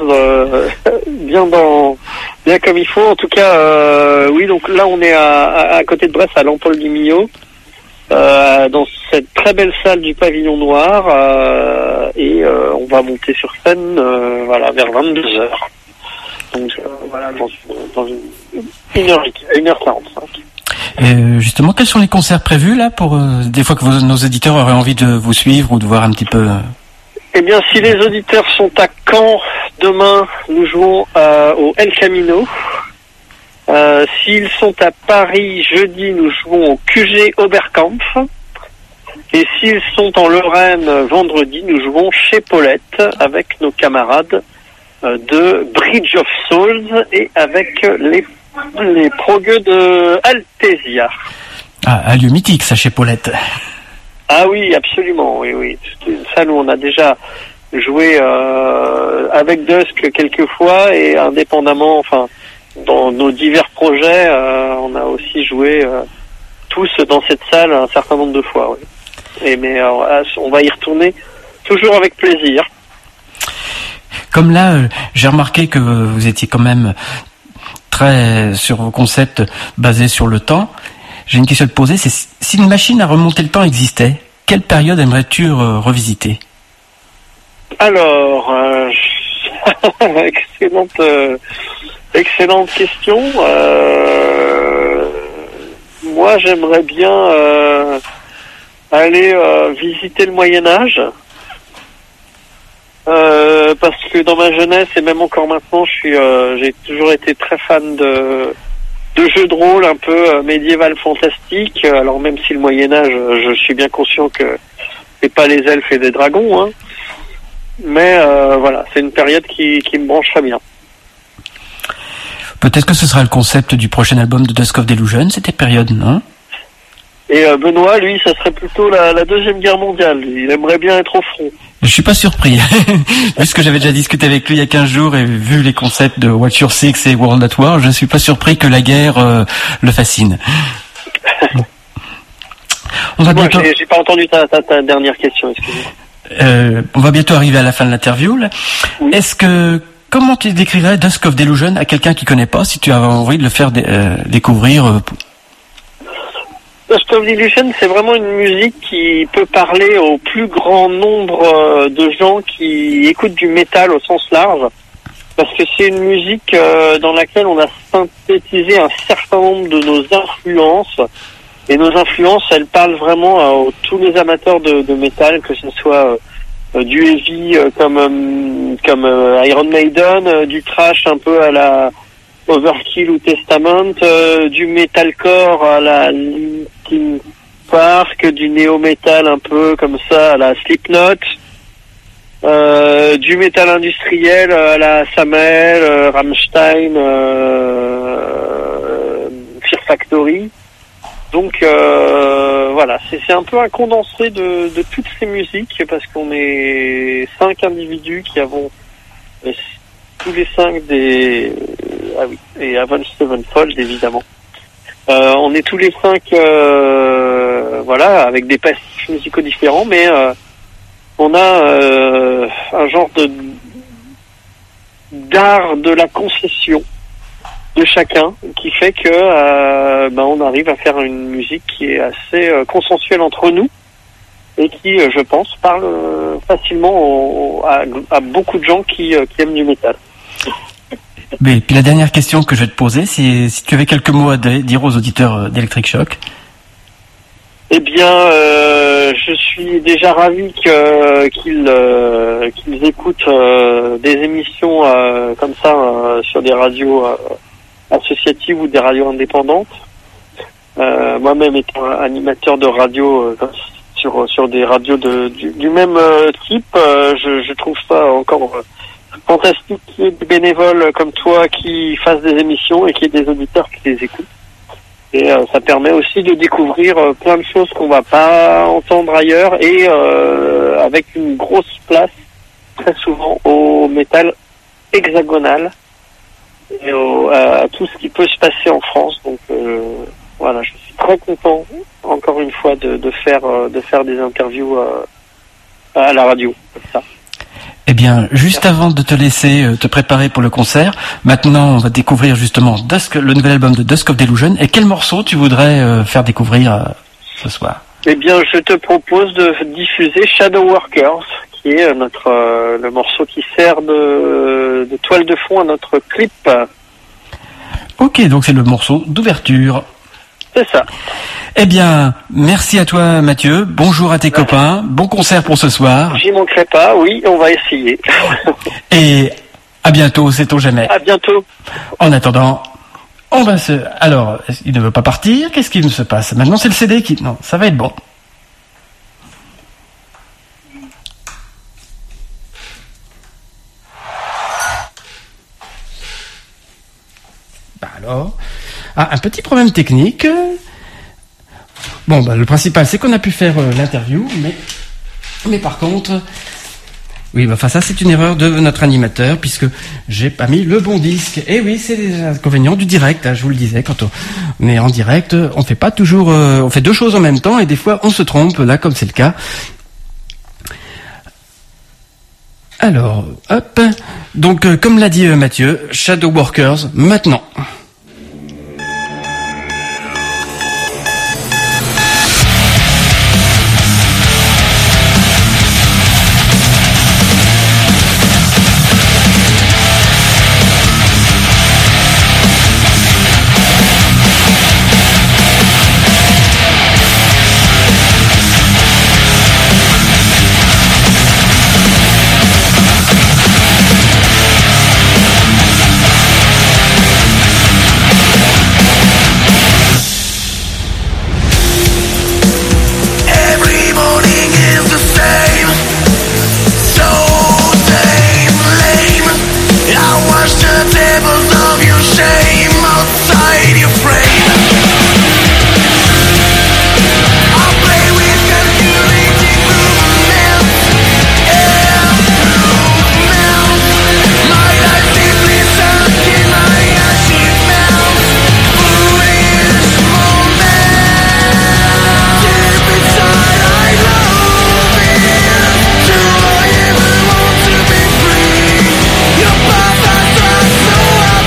bien comme il faut. En tout cas, oui, donc là, on est à côté de Brest, à l'Empole du Millau, dans cette très belle salle du Pavillon Noir, et on va monter sur scène, voilà, vers 22h. Donc, voilà, dans une heure 1h45. Et justement, quels sont les concerts prévus là pour des fois que nos éditeurs auraient envie de vous suivre ou de voir un petit peu Eh bien, si les auditeurs sont à Caen demain, nous jouons au El Camino. S'ils sont à Paris jeudi, nous jouons au QG Oberkampf. Et s'ils sont en Lorraine vendredi, nous jouons chez Paulette avec nos camarades de Bridge of Souls et avec les progueux de Altesia. Ah, un lieu mythique, ça, chez Paulette. Ah oui, absolument, oui. C'est une salle où on a déjà joué avec Dusk quelques fois et indépendamment, enfin, dans nos divers projets, on a aussi joué tous dans cette salle un certain nombre de fois, oui. Mais on va y retourner toujours avec plaisir. Comme là, j'ai remarqué que vous étiez quand même très sur vos concepts basés sur le temps. J'ai une question à te poser, c'est si une machine à remonter le temps existait, quelle période aimerais-tu revisiter ? Alors, excellente question. Moi, j'aimerais bien aller visiter le Moyen-Âge. Parce que dans ma jeunesse et même encore maintenant, j'ai toujours été très fan de jeux de rôle un peu médiéval fantastique. Alors même si le Moyen-Âge, je suis bien conscient que c'est pas les elfes et des dragons, hein. Mais voilà, c'est une période qui me brancherait bien. Peut-être que ce sera le concept du prochain album de Dusk of Delusion, cette période, non ? Et Benoît, lui, ça serait plutôt la Deuxième Guerre mondiale. Il aimerait bien être au front. Je suis pas surpris, vu ce que j'avais déjà discuté avec lui il y a 15 jours et vu les concepts de Watch Your Six et World at War, je suis pas surpris que la guerre le fascine. On va bientôt... J'ai pas entendu ta dernière question, excusez-moi. On va bientôt arriver à la fin de l'interview. Là. Oui. Comment tu décrirais Dusk of Delusion à quelqu'un qui connaît pas, si tu avais envie de le faire découvrir Dusk of Delusion, c'est vraiment une musique qui peut parler au plus grand nombre de gens qui écoutent du métal au sens large. parce que c'est une musique dans laquelle on a synthétisé un certain nombre de nos influences. Et nos influences, elles parlent vraiment à tous les amateurs de métal, que ce soit du heavy comme Iron Maiden, du thrash un peu à la Overkill ou Testament, du metalcore à la Linkin Park, du néo-metal un peu comme ça à la Slipknot, du métal industriel à la Samael, Rammstein, Fear Factory. Donc voilà, c'est un peu un condensé de toutes ces musiques, parce qu'on est 5 individus qui avons tous les 5 des... Ah oui, et Avenged Sevenfold évidemment. On est tous les 5 voilà, avec des passifs musicaux différents, mais on a un genre d'art de la concession de chacun, qui fait que on arrive à faire une musique qui est assez consensuelle entre nous et qui, je pense, parle facilement à beaucoup de gens qui aiment du métal. Mais puis la dernière question que je vais te poser, c'est si tu avais quelques mots à dire aux auditeurs d'Electric Shock. Eh bien, je suis déjà ravi qu'ils écoutent des émissions comme ça sur des radios associatives ou des radios indépendantes. Moi-même étant animateur de radio sur des radios du même type, je trouve ça encore fantastique qu'il y ait des bénévoles comme toi qui fassent des émissions et qu'il y ait des auditeurs qui les écoutent. Et ça permet aussi de découvrir plein de choses qu'on va pas entendre ailleurs, et avec une grosse place très souvent au métal hexagonal et à tout ce qui peut se passer en France. Donc voilà, je suis très content encore une fois de faire des interviews à la radio comme ça. Eh bien, juste avant de te laisser te préparer pour le concert, maintenant on va découvrir justement le nouvel album de Dusk of Delusion. Et quel morceau tu voudrais faire découvrir ce soir? Eh bien, je te propose de diffuser Shadow Workers, qui est le morceau qui sert de toile de fond à notre clip. Ok, donc c'est le morceau d'ouverture. C'est ça. Eh bien, merci à toi Mathieu, bonjour à tes copains, bon concert pour ce soir. J'y manquerai pas, oui, on va essayer. Et à bientôt, sait-on jamais. À bientôt. En attendant, on va se... Alors, il ne veut pas partir, qu'est-ce qui se passe? Maintenant c'est le CD qui... Non, ça va être bon. Alors, un petit problème technique. Bon, le principal, c'est qu'on a pu faire l'interview, mais par contre, oui, ça c'est une erreur de notre animateur, puisque j'ai pas mis le bon disque. Et oui, c'est les inconvénients du direct, je vous le disais, quand on est en direct, on fait pas toujours, on fait deux choses en même temps, et des fois on se trompe, là, comme c'est le cas. Alors, hop, donc comme l'a dit Mathieu, Shadow Workers, maintenant. Your path has trust, so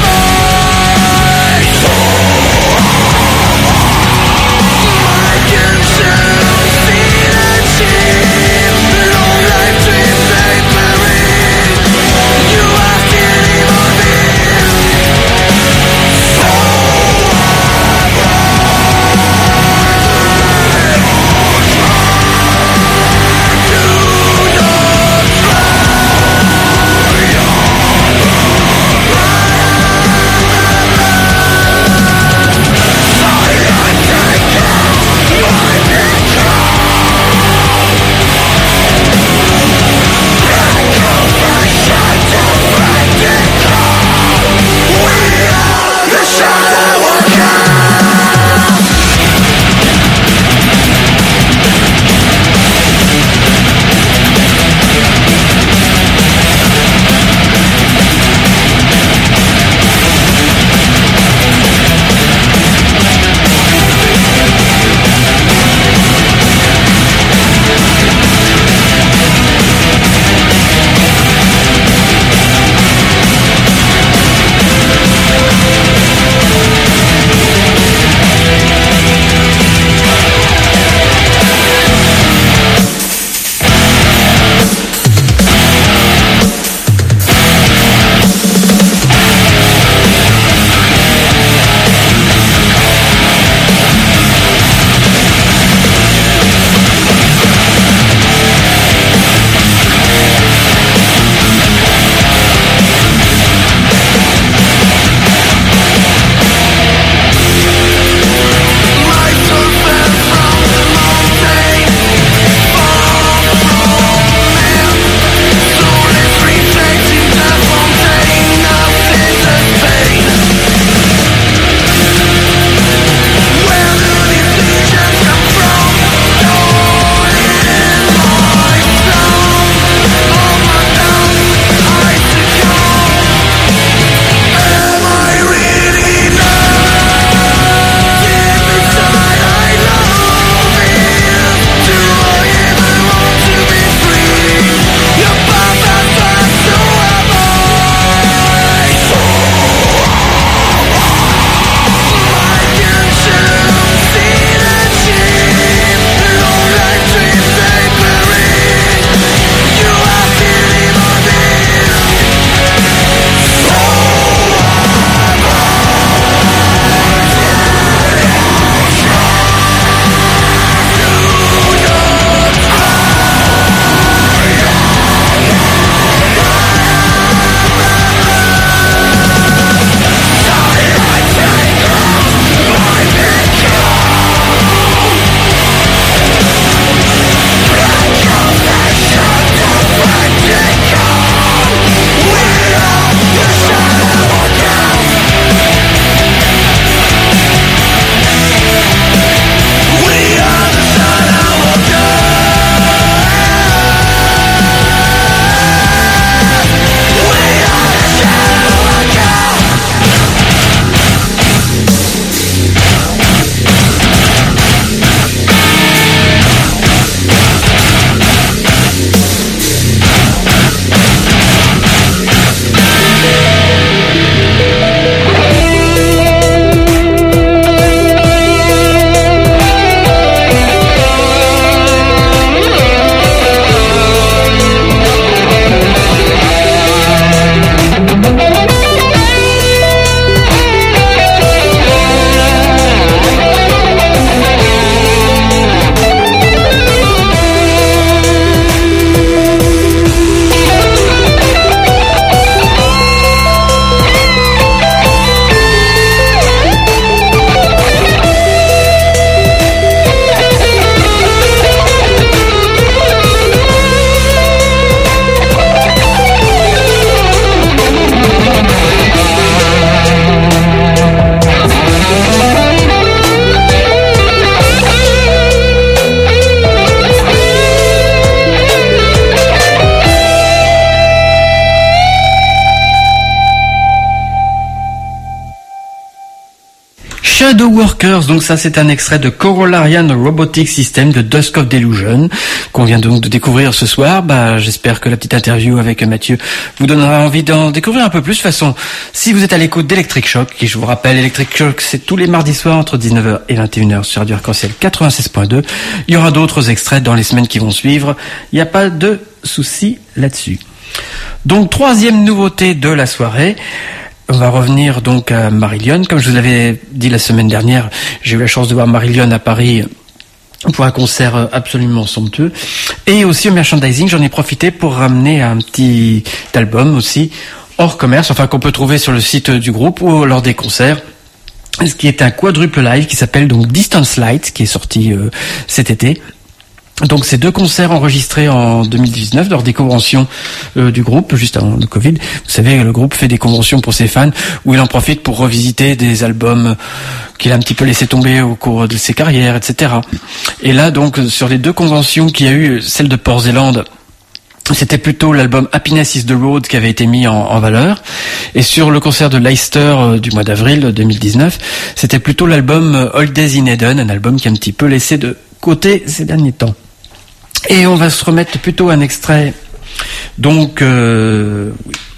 Shadow Workers, donc ça c'est un extrait de Corolarian Robotic System de Dusk of Delusion qu'on vient donc de découvrir ce soir. J'espère que la petite interview avec Mathieu vous donnera envie d'en découvrir un peu plus. De toute façon, si vous êtes à l'écoute d'Electric Shock, et je vous rappelle, Electric Shock c'est tous les mardis soirs entre 19h et 21h sur Radio Arc-en-Ciel 96.2. Il y aura d'autres extraits dans les semaines qui vont suivre. Il n'y a pas de souci là-dessus. Donc troisième nouveauté de la soirée. On va revenir donc à Marillion. Comme je vous l'avais dit la semaine dernière, j'ai eu la chance de voir Marillion à Paris pour un concert absolument somptueux. Et aussi au merchandising, j'en ai profité pour ramener un petit album aussi hors commerce, enfin qu'on peut trouver sur le site du groupe ou lors des concerts. Ce qui est un quadruple live qui s'appelle donc Distance Light, qui est sorti cet été. Donc ces deux concerts enregistrés en 2019 lors des conventions du groupe, juste avant le Covid. Vous savez, le groupe fait des conventions pour ses fans où il en profite pour revisiter des albums qu'il a un petit peu laissé tomber au cours de ses carrières, etc. Et là, donc, sur les deux conventions qu'il y a eu, celle de Port-Zélande, c'était plutôt l'album Happiness is the Road qui avait été mis en valeur. Et sur le concert de Leicester du mois d'avril 2019, c'était plutôt l'album All Days in Eden, un album qui a un petit peu laissé de côté ces derniers temps. Et on va se remettre plutôt un extrait donc de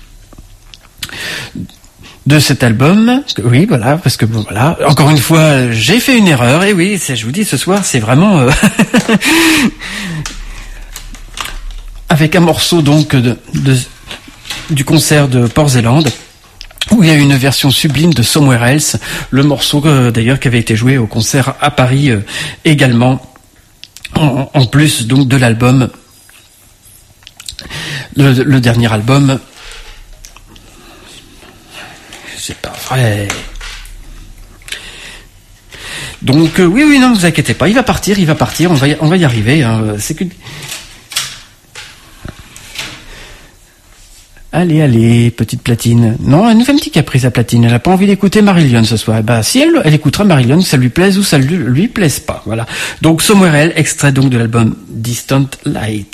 cet album. Oui, voilà, parce que bon, voilà, encore une fois, j'ai fait une erreur. Et oui, je vous dis, ce soir, c'est vraiment avec un morceau donc du concert de Port-Zélande, où il y a une version sublime de Somewhere Else, le morceau d'ailleurs qui avait été joué au concert à Paris également, en plus donc de l'album, le dernier album. C'est pas vrai. Donc oui, non, vous inquiétez pas, il va partir, on va y arriver. Hein, c'est que... Allez, petite Platine. Non, elle nous fait un petit caprice à Platine. Elle a pas envie d'écouter Marillion ce soir. Si elle écoutera Marillion, ça lui plaise ou ça lui plaise pas. Voilà. Donc Somewhere Else, extrait donc de l'album Distant Light.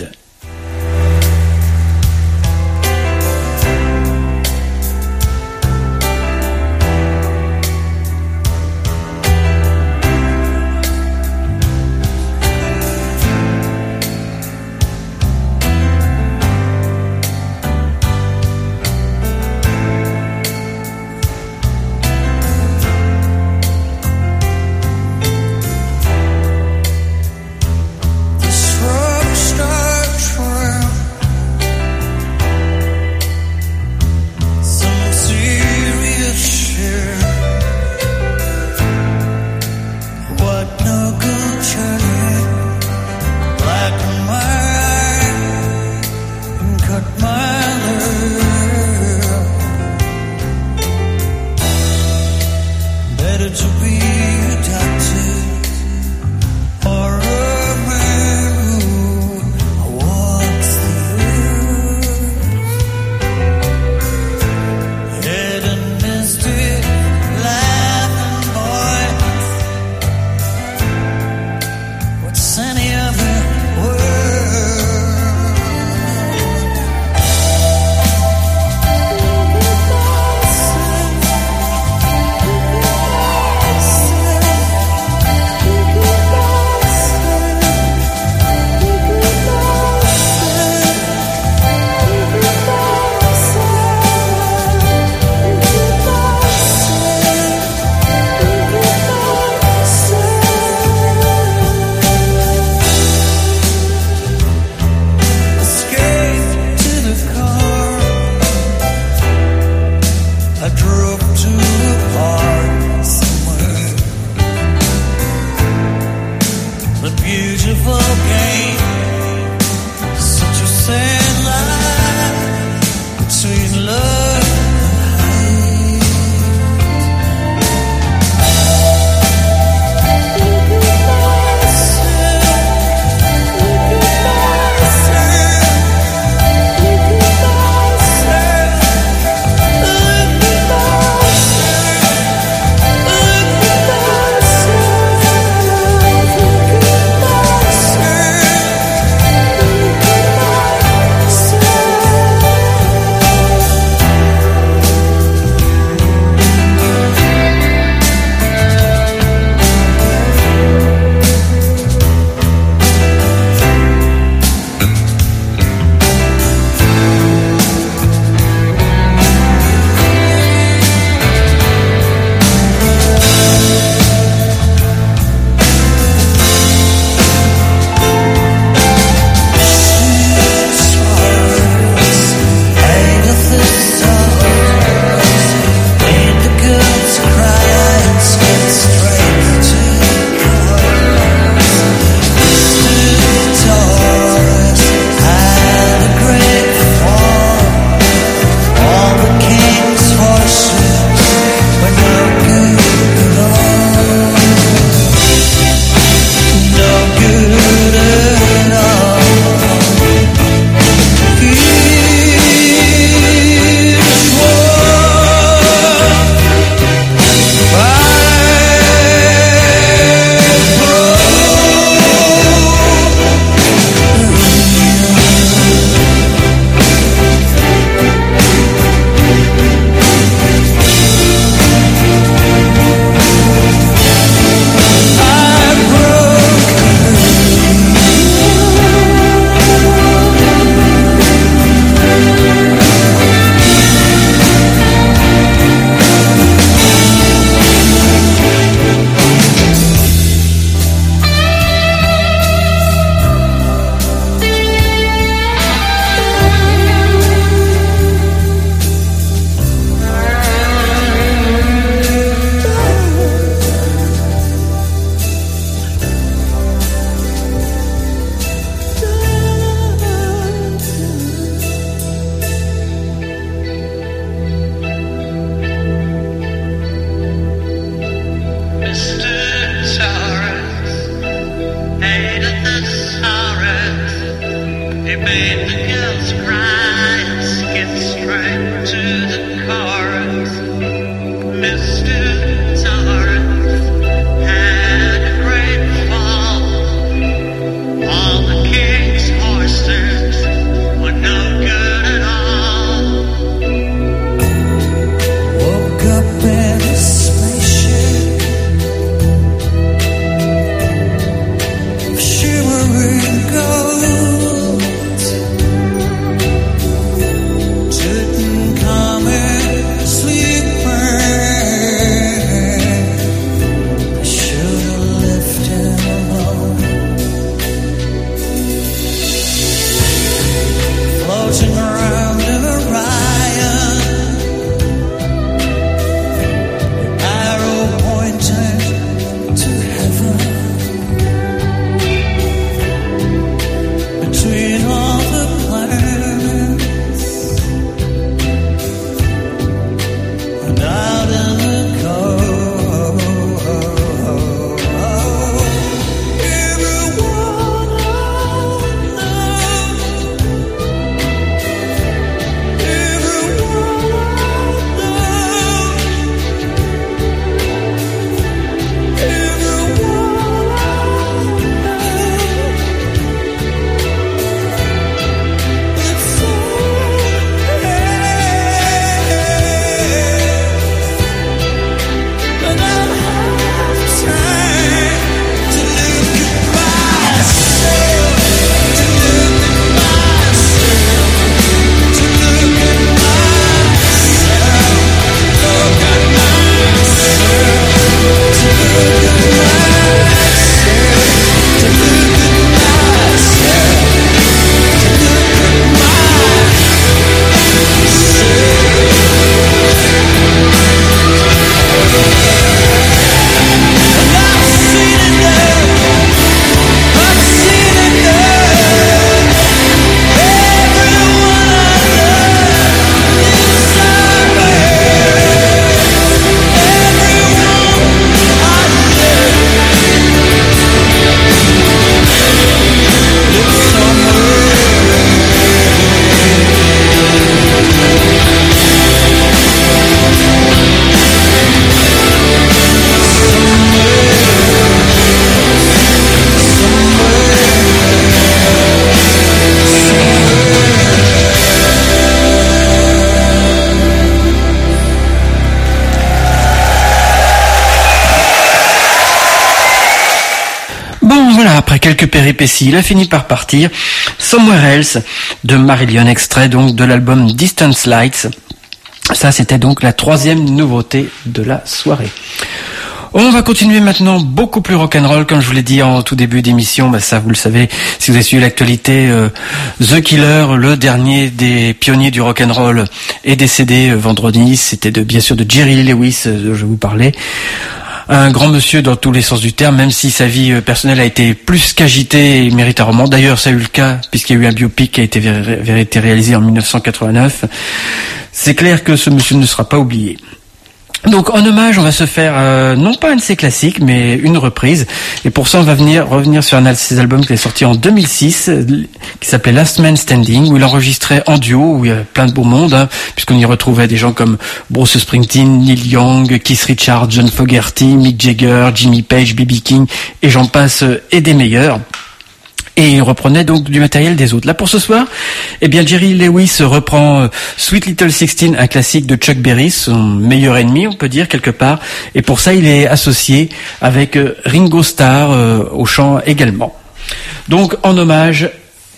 quelques péripéties, il a fini par partir. Somewhere Else de Marillion, extrait donc de l'album Distance Lights. Ça, c'était donc la 3e nouveauté de la soirée. On va continuer maintenant beaucoup plus rock'n'roll, comme je vous l'ai dit en tout début d'émission. Ça, vous le savez, si vous avez suivi l'actualité, The Killer, le dernier des pionniers du rock'n'roll, est décédé vendredi. C'était bien sûr de Jerry Lee Lewis dont je vous parlais. Un grand monsieur dans tous les sens du terme, même si sa vie personnelle a été plus qu'agitée et mérite un roman. D'ailleurs, ça a eu le cas, puisqu'il y a eu un biopic qui a été réalisé en 1989. C'est clair que ce monsieur ne sera pas oublié. Donc en hommage, on va se faire non pas un de ses classiques, mais une reprise. Et pour ça, on va revenir sur un de ses albums qui est sorti en 2006, qui s'appelait Last Man Standing, où il enregistrait en duo, où il y a plein de beau monde, puisqu'on y retrouvait des gens comme Bruce Springsteen, Neil Young, Keith Richards, John Fogerty, Mick Jagger, Jimmy Page, B.B. King, et j'en passe, et des meilleurs. Et il reprenait donc du matériel des autres. Là, pour ce soir, eh bien, Jerry Lewis reprend Sweet Little 16, un classique de Chuck Berry, son meilleur ennemi, on peut dire, quelque part. Et pour ça, il est associé avec Ringo Starr au chant également. Donc, en hommage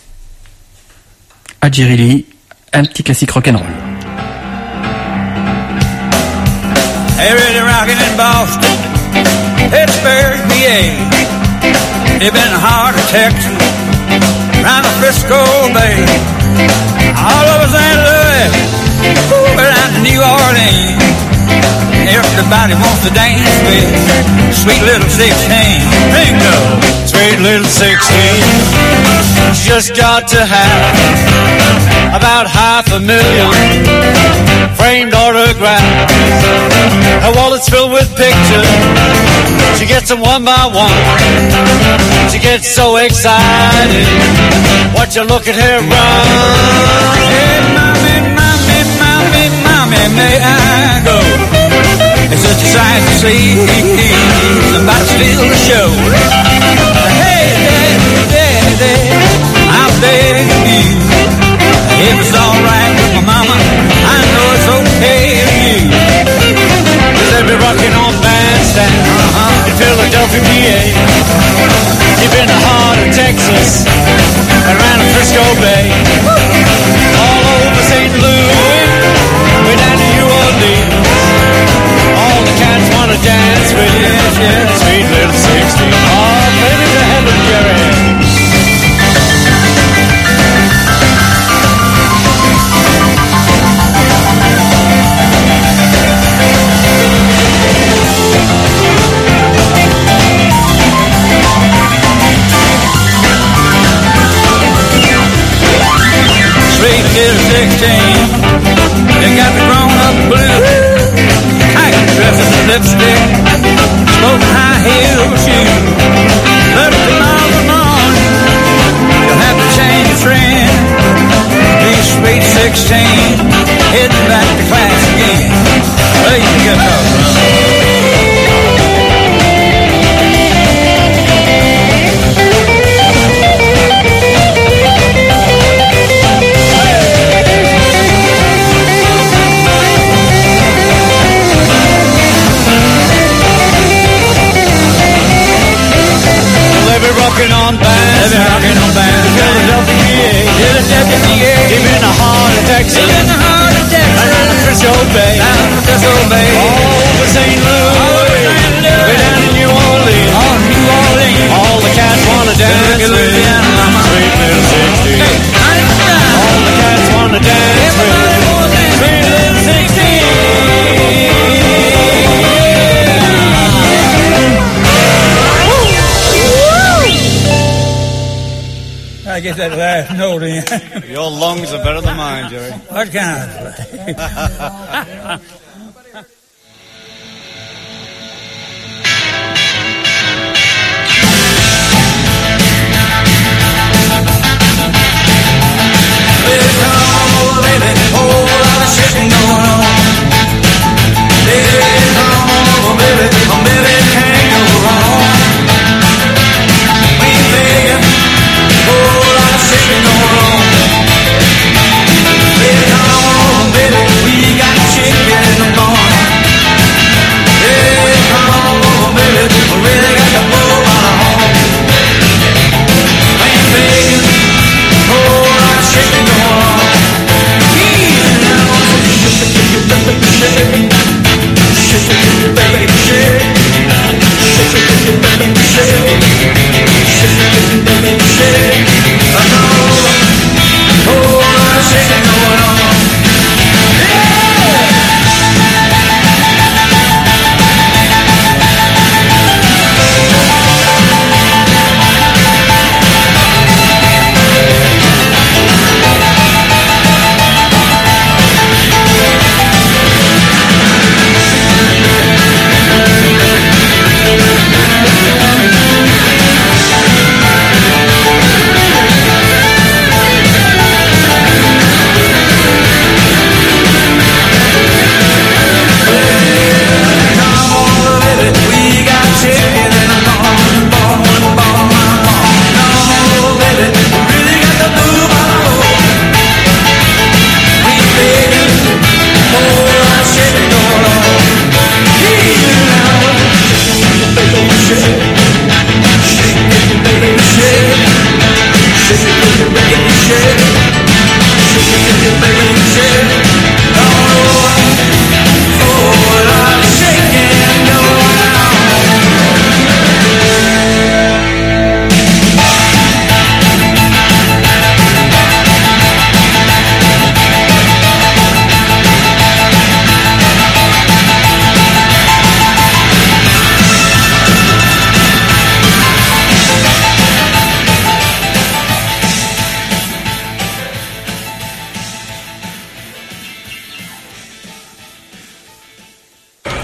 à Jerry Lee, un petit classique rock'n'roll. Hey, really rockin' in Boston, Pittsburgh, PA. They've been hard to Texas, round the Frisco Bay, all over St. Louis, down to New Orleans. Everybody wants to dance with Sweet Little 16. Bingo! Sweet Little 16. Just got to have about 500,000 framed autographs. Her wallet's filled with pictures. She gets them one by one. She gets so excited. Watch her look at her run. Hey, mommy, mommy, mommy, mommy, may I go? It's such a sight to see. Somebody steal the show. Hey, daddy, daddy, daddy, I'm begging you. If it's alright with my mama, I know it's okay with you. 'Cause they'll be rocking on Bandstand in Philadelphia, PA. You've been to heart of Texas, around the Frisco Bay, all over St. Louis, way down to New Orleans. All the cats wanna dance with you, yeah, Sweet Little 16. Oh, baby, to heaven, Jerry. Sweet Little 16, you got the grown-up blues. Tight dresses and lipstick, smoking high-heel shoes. But tomorrow morning, you'll have to change your friend. Be Sweet 16, heading back to class again. Play your guitar, rockin' on Band, rockin' on Band, Philadelphia, Philadelphia, deep in the heart of Texas, deep in the heart of Texas, down the Frisco Bay, down the Frisco Bay, all over St. Louis, way down to New Orleans, all New Orleans, all the cats wanna dance with Sweet Little 16. All the cats wanna dance with Sweet Little 16. I get that last note in. Your lungs are better than mine, Jerry. What kind of play? Baby, whole lot of shitting going on. Baby, come over, baby, baby, can't go wrong. We begging, whole lot of shitting going on. Baby, come over, baby, we got chicken in the morning.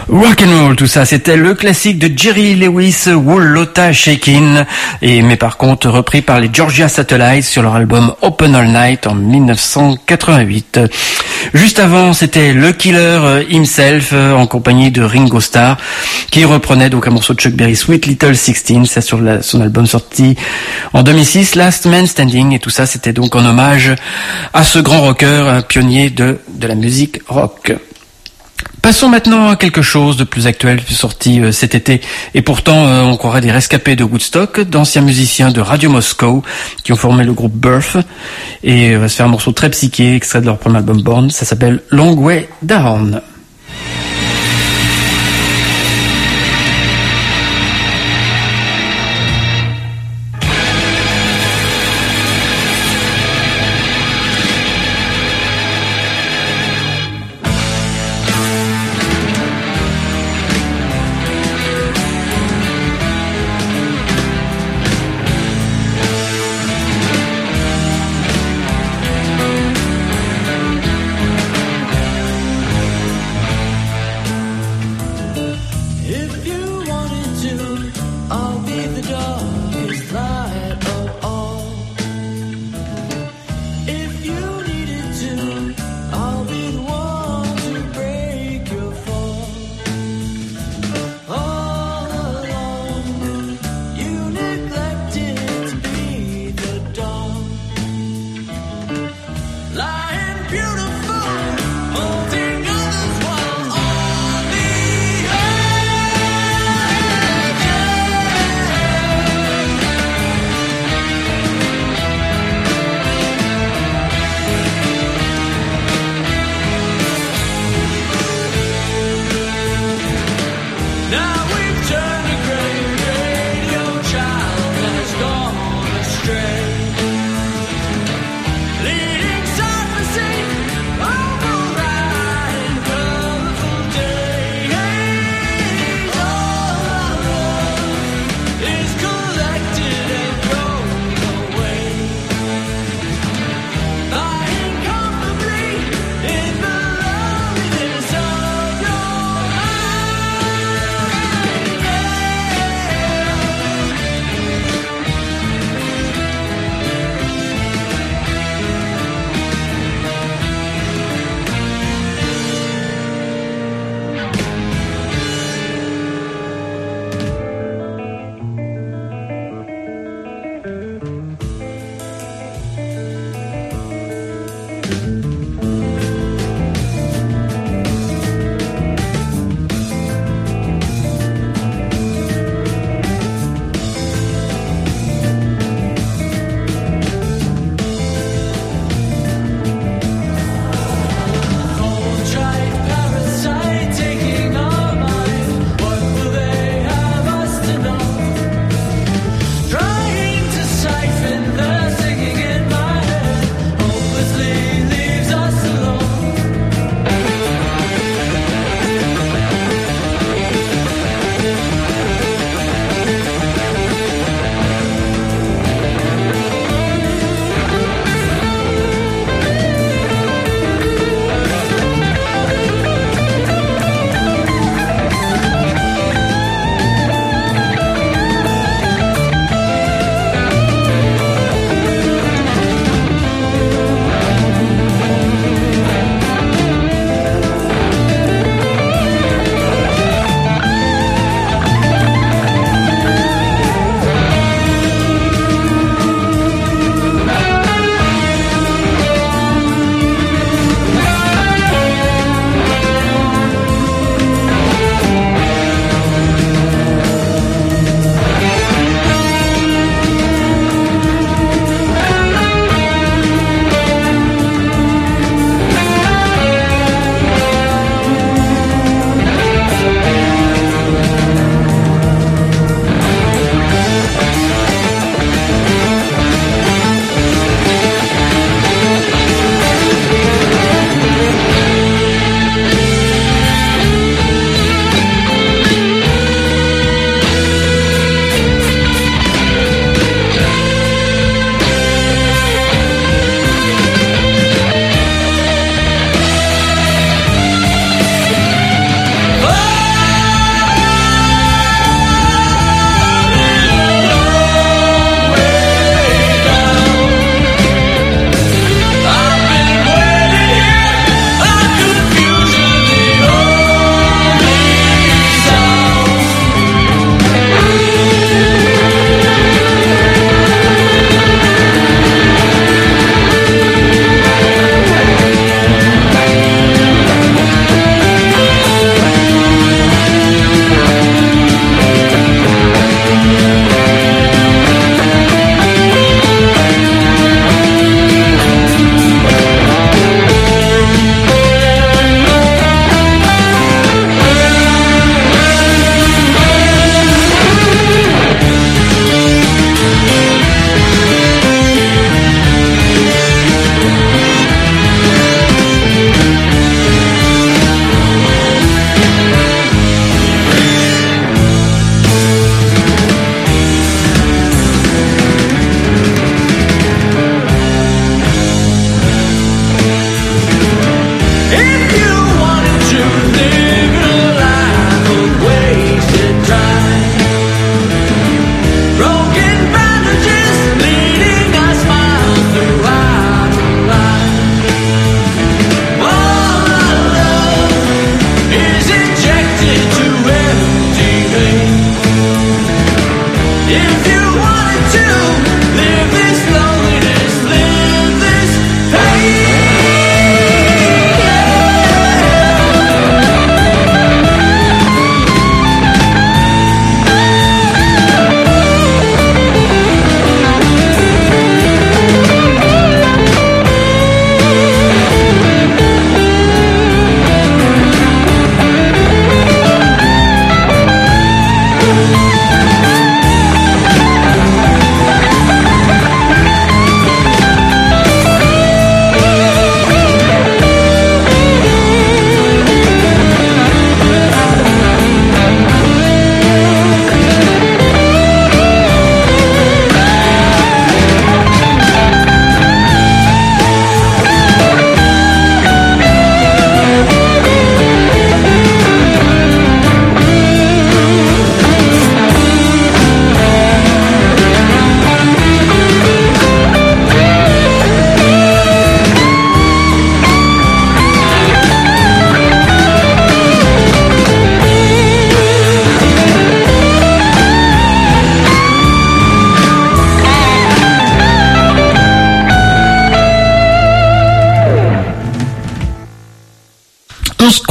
Rock'n'roll, tout ça, c'était le classique de Jerry Lewis, Whole Lotta Shakin', mais par contre repris par les Georgia Satellites sur leur album Open All Night en 1988. Juste avant, c'était le Killer himself en compagnie de Ringo Starr qui reprenait donc un morceau de Chuck Berry, Sweet Little 16, ça sur son album sorti en 2006, Last Man Standing, et tout ça c'était donc en hommage à ce grand rocker, un pionnier de la musique rock. Passons maintenant à quelque chose de plus actuel sorti cet été, et pourtant on croirait des rescapés de Woodstock, d'anciens musiciens de Radio Moscow qui ont formé le groupe Birth, et va se faire un morceau très psyché extrait de leur premier album Born, ça s'appelle Long Way Down.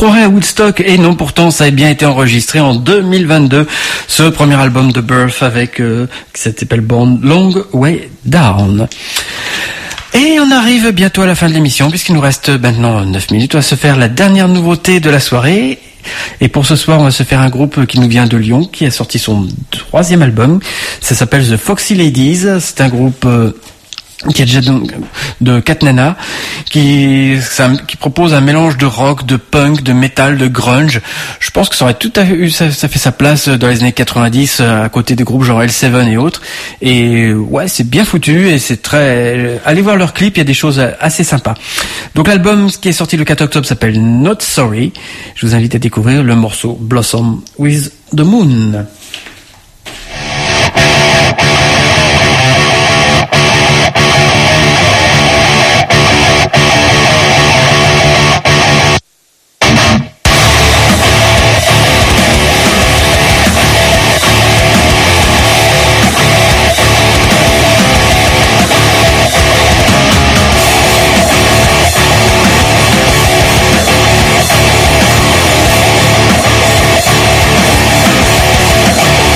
croirait à Woodstock, et non, pourtant ça a bien été enregistré en 2022, ce premier album de Birth avec qui s'appelle Born Long Way Down. Et on arrive bientôt à la fin de l'émission, puisqu'il nous reste maintenant 9 minutes. On va se faire la dernière nouveauté de la soirée. Et pour ce soir, on va se faire un groupe qui nous vient de Lyon, qui a sorti son 3e album. Ça s'appelle The Foxy Ladies. C'est un groupe qui est déjà de 4 nanas, qui propose un mélange de rock, de punk, de metal, de grunge. Je pense que ça aurait tout à fait ça fait sa place dans les années 90 à côté des groupes genre L7 et autres. Et ouais, c'est bien foutu et c'est très... Allez voir leur clip, il y a des choses assez sympas. Donc l'album qui est sorti le 4 octobre s'appelle Not Sorry. Je vous invite à découvrir le morceau Blossom with the Moon. Blossom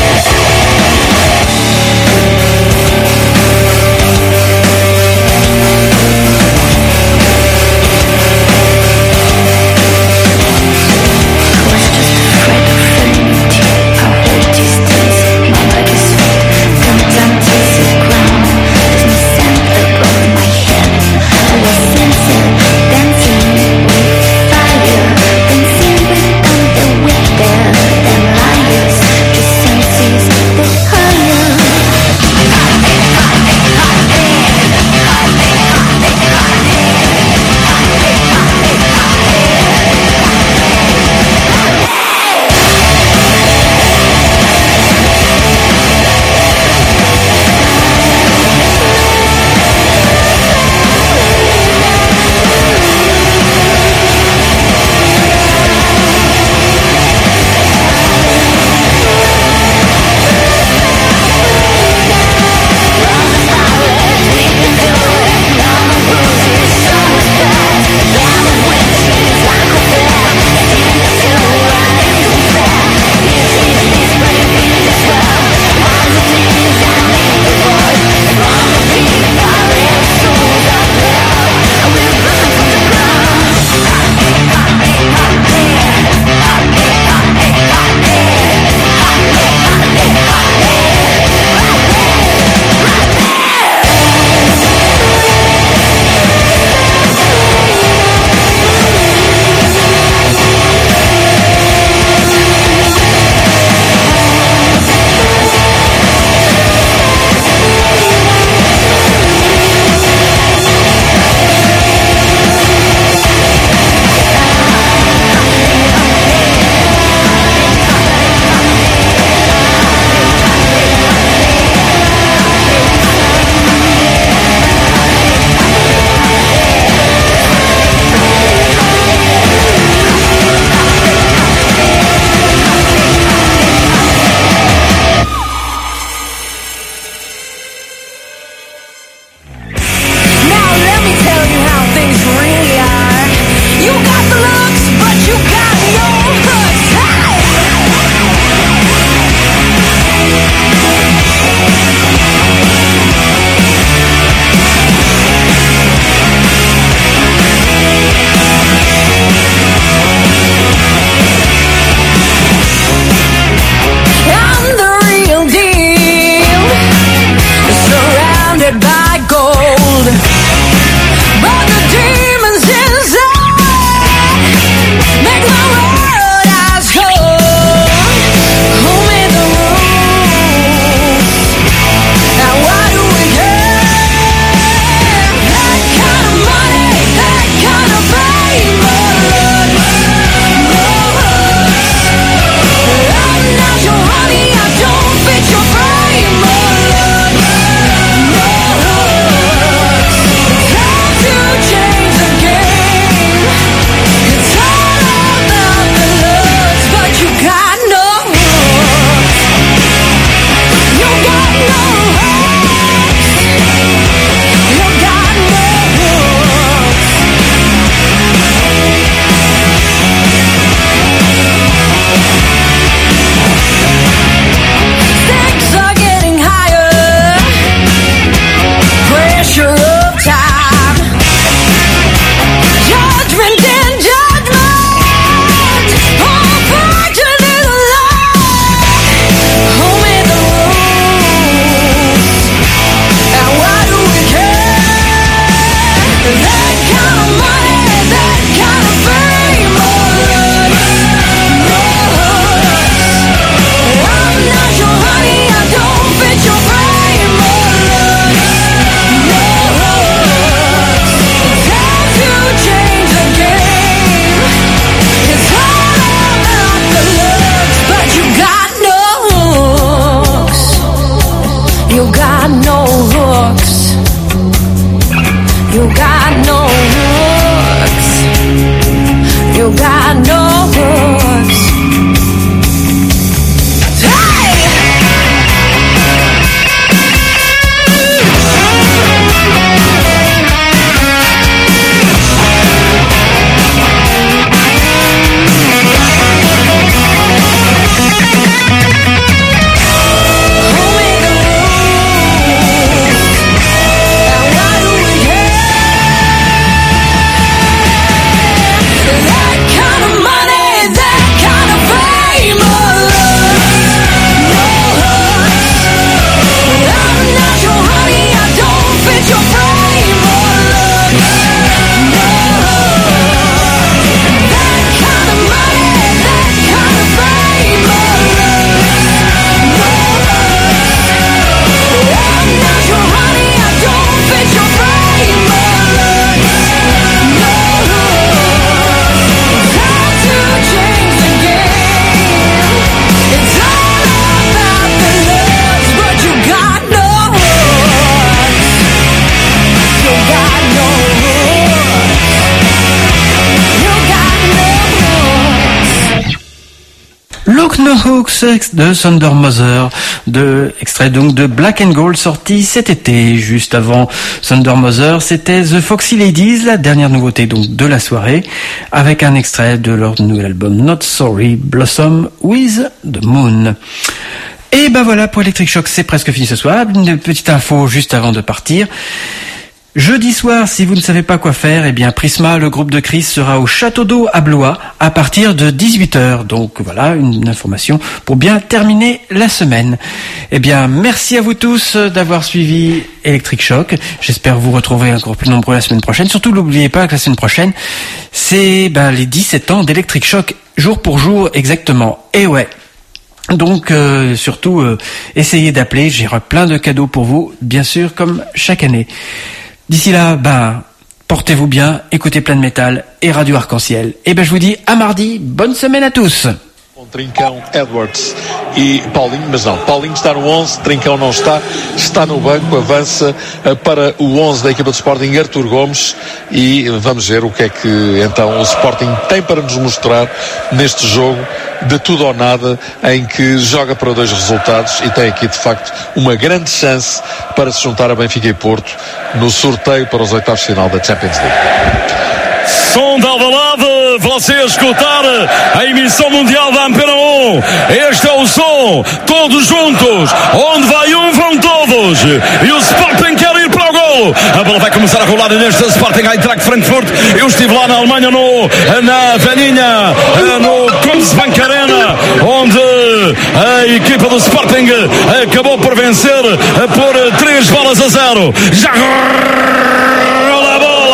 Look No Hooks de Thunder Mother, extrait donc de Black and Gold sorti cet été. Juste avant Thunder Mother, c'était The Foxy Ladies, la dernière nouveauté donc de la soirée, avec un extrait de leur nouvel album Not Sorry, Blossom with the Moon. Et ben voilà, pour Electric Shock, c'est presque fini ce soir. Une petite info juste avant de partir. Jeudi soir, si vous ne savez pas quoi faire, eh bien Prisma, le groupe de Chris, sera au Château d'Eau à Blois à partir de 18h. Donc voilà, une information pour bien terminer la semaine. Eh bien, merci à vous tous d'avoir suivi Electric Shock. J'espère vous retrouver encore plus nombreux la semaine prochaine. Surtout, n'oubliez pas que la semaine prochaine, c'est les 17 ans d'Electric Shock, jour pour jour exactement. Et ouais. Donc surtout, essayez d'appeler, j'ai plein de cadeaux pour vous, bien sûr, comme chaque année. D'ici là, portez-vous bien, écoutez plein de métal et Radio Arc-en-Ciel. Et je vous dis à mardi, bonne semaine à tous. Trincão, Edwards e Paulinho, mas não, Paulinho está no 11, Trincão não está no banco, avança para o 11 da equipa do Sporting, Artur Gomes, e vamos ver o que é que então o Sporting tem para nos mostrar neste jogo de tudo ou nada, em que joga para 2 resultados e tem aqui de facto uma grande chance para se juntar a Benfica e Porto no sorteio para os oitavos de final da Champions League. Som da Alvalade, você a escutar a emissão mundial da Antena 1. Este é o som, todos juntos, onde vai um vão todos, e o Sporting quer ir para o golo. A bola vai começar a rolar neste Sporting Eintracht Frankfurt. Eu estive lá na Alemanha, na Vaninha, no Kunstbank Arena, onde a equipa do Sporting acabou por vencer por 3-0. Já rola a bola.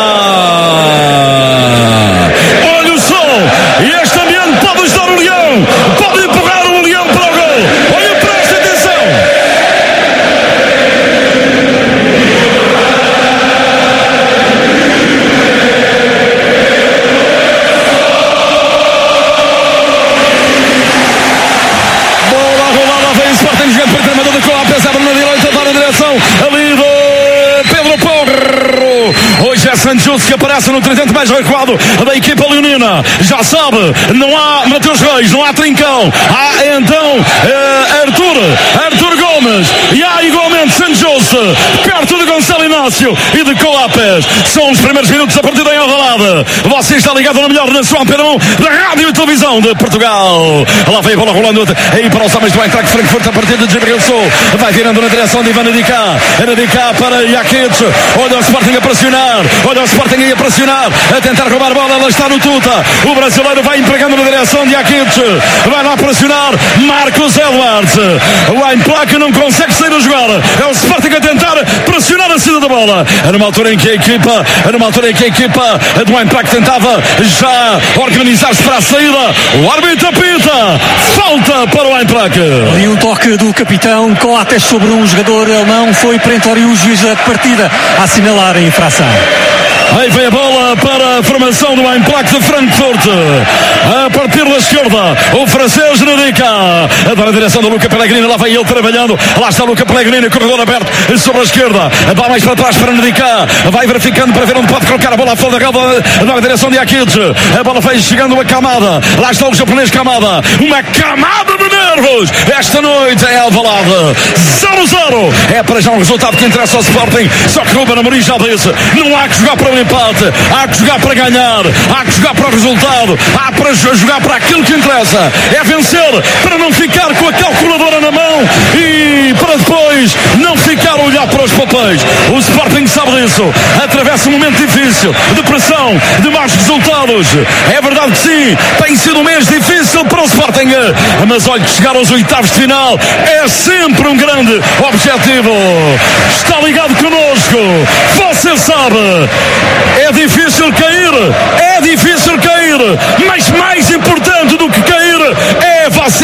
Olha o som, e este ambiente pode ajudar o Leão, pode empurrar o Leão para o gol. Olha, presta atenção. Bola rolada, vem o Sporting jogando para o treinador de Coa, pesado na direita, está na direção ali do Pedro Porro. Hoje é Santos que aparece no tridente mais recuado da equipa leonina. Já sabe, não há Mateus Reis, não há Trincão. Há então Artur Gomes. E há igualmente Santos perto de Gonçalo Inácio e de Coapes. São os primeiros minutos da partida em Alvalade. Você está ligado na melhor, na sua Antena 1 da Rádio e Televisão de Portugal. Lá vem a bola rolando aí para os homens do Eintracht Frankfurt a partir de Gibril Sul. Vai virando na direção de Ivan Ndika. Ndika para Jakic. Olha o Sporting a pressionar. Olha o Sporting a pressionar. A tentar roubar a bola. Ela está no Tuta. O brasileiro vai empregando na direção de Jakic. Vai lá pressionar Marcos Edwards. O Eintracht não consegue sair a jogar. É o Sporting a tentar pressionar a saída da bola. Era uma altura em que a equipa do Eintracht tentava já organizar-se para a saída. O árbitro apita. Falta para o Eintracht. E um toque do capitão Coates sobre um jogador alemão. Foi perentório o juiz da partida a assinalar a infração. Aí vem a bola para a formação do Eintracht de Frankfurt. A partir da esquerda, o francês Ndika. Na direção do Luca Pellegrini. Lá vem ele trabalhando. Lá está o Luca Pellegrini, corredor aberto sobre a esquerda. Vai mais para trás para Ndika. Vai verificando para ver onde pode colocar a bola à fora da relva. Na direção de Jakic. A bola vai chegando a Kamada. Lá está o japonês Kamada. Uma camada de nervos esta noite em Alvalade. 0-0. É para já um resultado que interessa ao Sporting. Só que Ruben Amorim já disse: não há que jogar para o empate, há que jogar para ganhar, há que jogar para o resultado, há para jogar para aquilo que interessa. É vencer para não ficar com a calculadora na mão e para depois não ficar a olhar para os papéis. O Sporting sabe disso. Atravessa um momento difícil, de pressão, de maus resultados. É verdade que sim, tem sido um mês difícil para o Sporting, mas olha, chegar aos oitavos de final é sempre um grande objetivo. Está ligado connosco, você sabe. É difícil cair, mas mais importante do que cair é você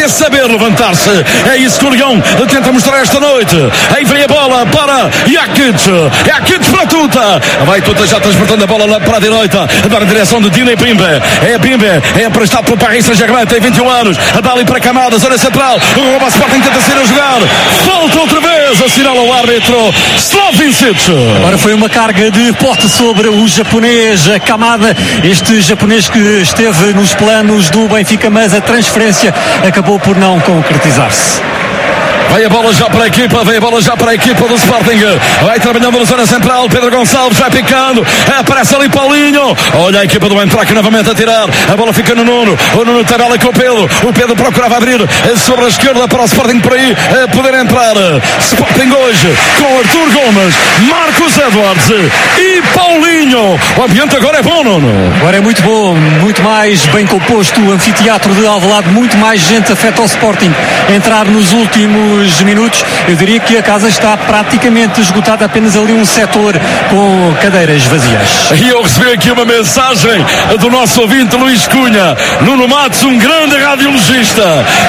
é saber levantar-se. É isso que o Leão tenta mostrar esta noite. Aí vem a bola para Jakic para Tuta. Vai Tuta já transportando a bola lá para a direita, na direção de Dina e Pimbe. É emprestado pelo Paris Saint-Germain, tem 21 anos. A dá ali para Camada, zona central. O Rouba Sporting tenta sair a jogar. Falta outra vez, assinala o árbitro Slavincic. Agora foi uma carga de pote sobre o japonês Kamada, este japonês que esteve nos planos do Benfica, mas a transferência acabou por não concretizar-se. Vai a bola já para a equipa, do Sporting. Vai trabalhando na zona central. Pedro Gonçalves vai picando. Aparece ali Paulinho. Olha a equipa do Eintracht novamente a tirar. A bola fica no Nuno. O Nuno tabela com o Pedro. O Pedro procurava abrir sobre a esquerda para o Sporting por aí poder entrar. Sporting hoje com Arthur Gomes, Marcos Edwards e Paulinho. O ambiente agora é bom, Nuno. Agora é muito bom, muito mais bem composto o anfiteatro de Alvalade, muito mais gente afeta ao Sporting entrar nos últimos minutos. Eu diria que a casa está praticamente esgotada, apenas ali um setor com cadeiras vazias. E eu recebi aqui uma mensagem do nosso ouvinte Luís Cunha. Nuno Matos, um grande radiologista.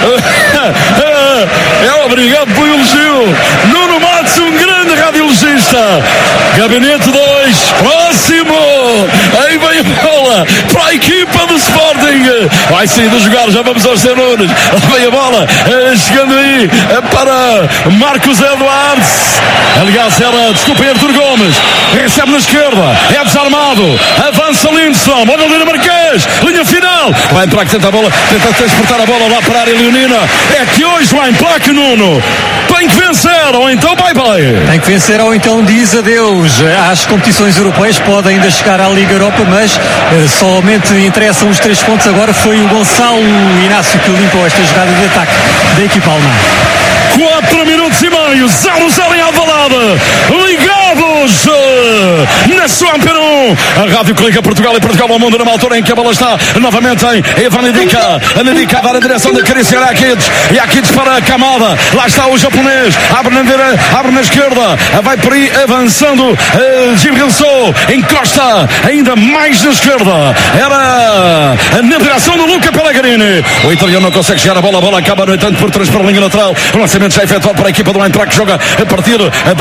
Obrigado pelo elogio. Nuno Matos, um grande radiologista. Gabinete 2, próximo. Aí vem a bola para a equipa do Sporting. Vai sair de jogar, já vamos aos Nunes. Vem a bola, chegando aí para Marcos Edwards. Aliás, desculpem, Arthur Gomes. Recebe na esquerda, é desarmado. Avança Lindstrom, olha ali no Marquês. Linha final. Vai entrar que tenta a bola, tenta transportar a bola lá para a área leonina. É que hoje vai em placa, Nuno. Tem que vencer, ou então bye-bye. Tem que vencer, ou então diz adeus às competições europeias. Pode ainda chegar à Liga Europa, mas somente interessam os 3 pontos. Agora foi o Gonçalo Inácio que limpou esta jogada de ataque da equipa alemã. 4 minutos e meio, 0-0 em Alvalade, ligados na sua Antena 1, a rádio que liga Portugal e Portugal ao mundo, numa altura em que a bola está novamente em Ivan Ndika. A Ndika vai na direção da Christian Jakic para Kamada, lá está o japonês, abre na esquerda, vai por aí avançando, Jim Hilson encosta ainda mais na esquerda, era na direção do Luca Pellegrini. O italiano não consegue chegar a bola acaba no entanto por trás para a linha lateral. O lançamento já efetuado para a equipa do Eintracht, que joga a partir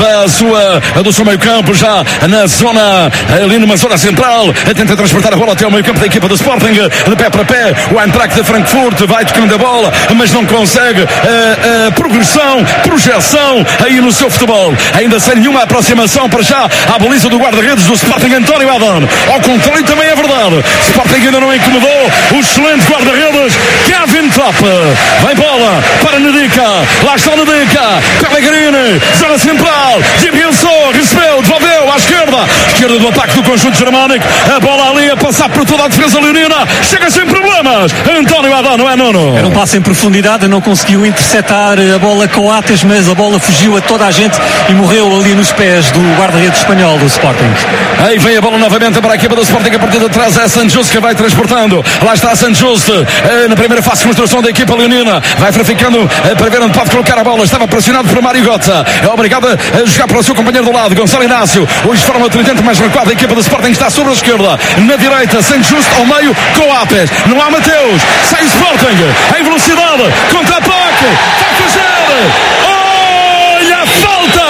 do seu meio campo, já na zona, ali numa zona central, tenta transportar a bola até ao meio campo da equipa do Sporting, de pé para pé. O Eintracht de Frankfurt vai tocando a bola, mas não consegue progressão, projeção aí no seu futebol, ainda sem nenhuma aproximação para já à baliza do guarda-redes do Sporting, António Adão. Ao contrário também é verdade, Sporting ainda não incomodou o excelente guarda-redes Kevin Trapp. Vai bola para Ndika, lá está Ndika, Pellegrini, zona central, Jim Hilson recebeu, devolveu à esquerda do ataque do conjunto germânico, a bola ali a passar por toda a defesa leonina, chega sem problemas, António Adão, não é, Nuno? Era um passo em profundidade, não conseguiu interceptar a bola Coates, mas a bola fugiu a toda a gente e morreu ali nos pés do guarda-redes espanhol do Sporting. Aí vem a bola novamente para a equipa do Sporting, a partir de trás é Santos que vai transportando, lá está Santos na primeira fase de construção da equipa leonina, vai verificando para ver onde pode colocar a bola, estava pressionado por Mário Götze, é obrigado a jogar para o seu companheiro do lado, Gonçalo Inácio, hoje de forma tridente mais recuada, a equipa do Sporting está sobre a esquerda, na direita, Santos ao meio, Coates, não há Mateus, sai o Sporting, em velocidade, contra-ataque, vai fazer, olha a falta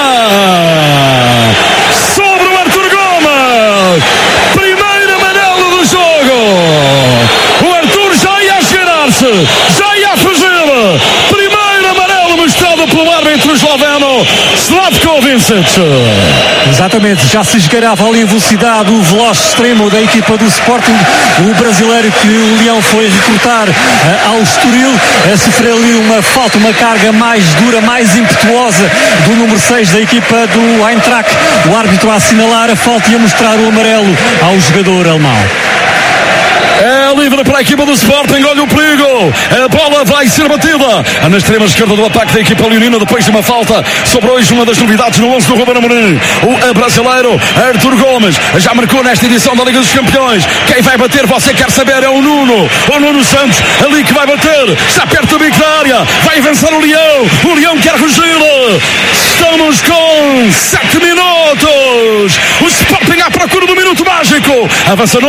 sobre o Arthur Gomes, primeiro amarelo do jogo, o Arthur já ia a girar-se, já ia a fazer, primeiro amarelo mostrado pelo árbitro esloveno Slavko Vincic. Exatamente, já se esgarava ali em velocidade o veloz extremo da equipa do Sporting, o brasileiro que o Leão foi recrutar ao Estoril, a sofrer ali uma falta, uma carga mais dura, mais impetuosa do número 6 da equipa do Eintracht. O árbitro a assinalar a falta e a mostrar o amarelo ao jogador alemão. É livre para a equipa do Sporting, olha o perigo, a bola vai ser batida na extrema esquerda do ataque da equipa leonina, depois de uma falta sobre hoje uma das novidades no 11 do Ruben Amorim, o brasileiro Arthur Gomes, já marcou nesta edição da Liga dos Campeões. Quem vai bater, você quer saber, é o Nuno Santos, ali que vai bater, está perto do bico da área, vai avançar o Leão quer fugir, estamos com 7 minutos, o Sporting à procura do minuto mágico, avança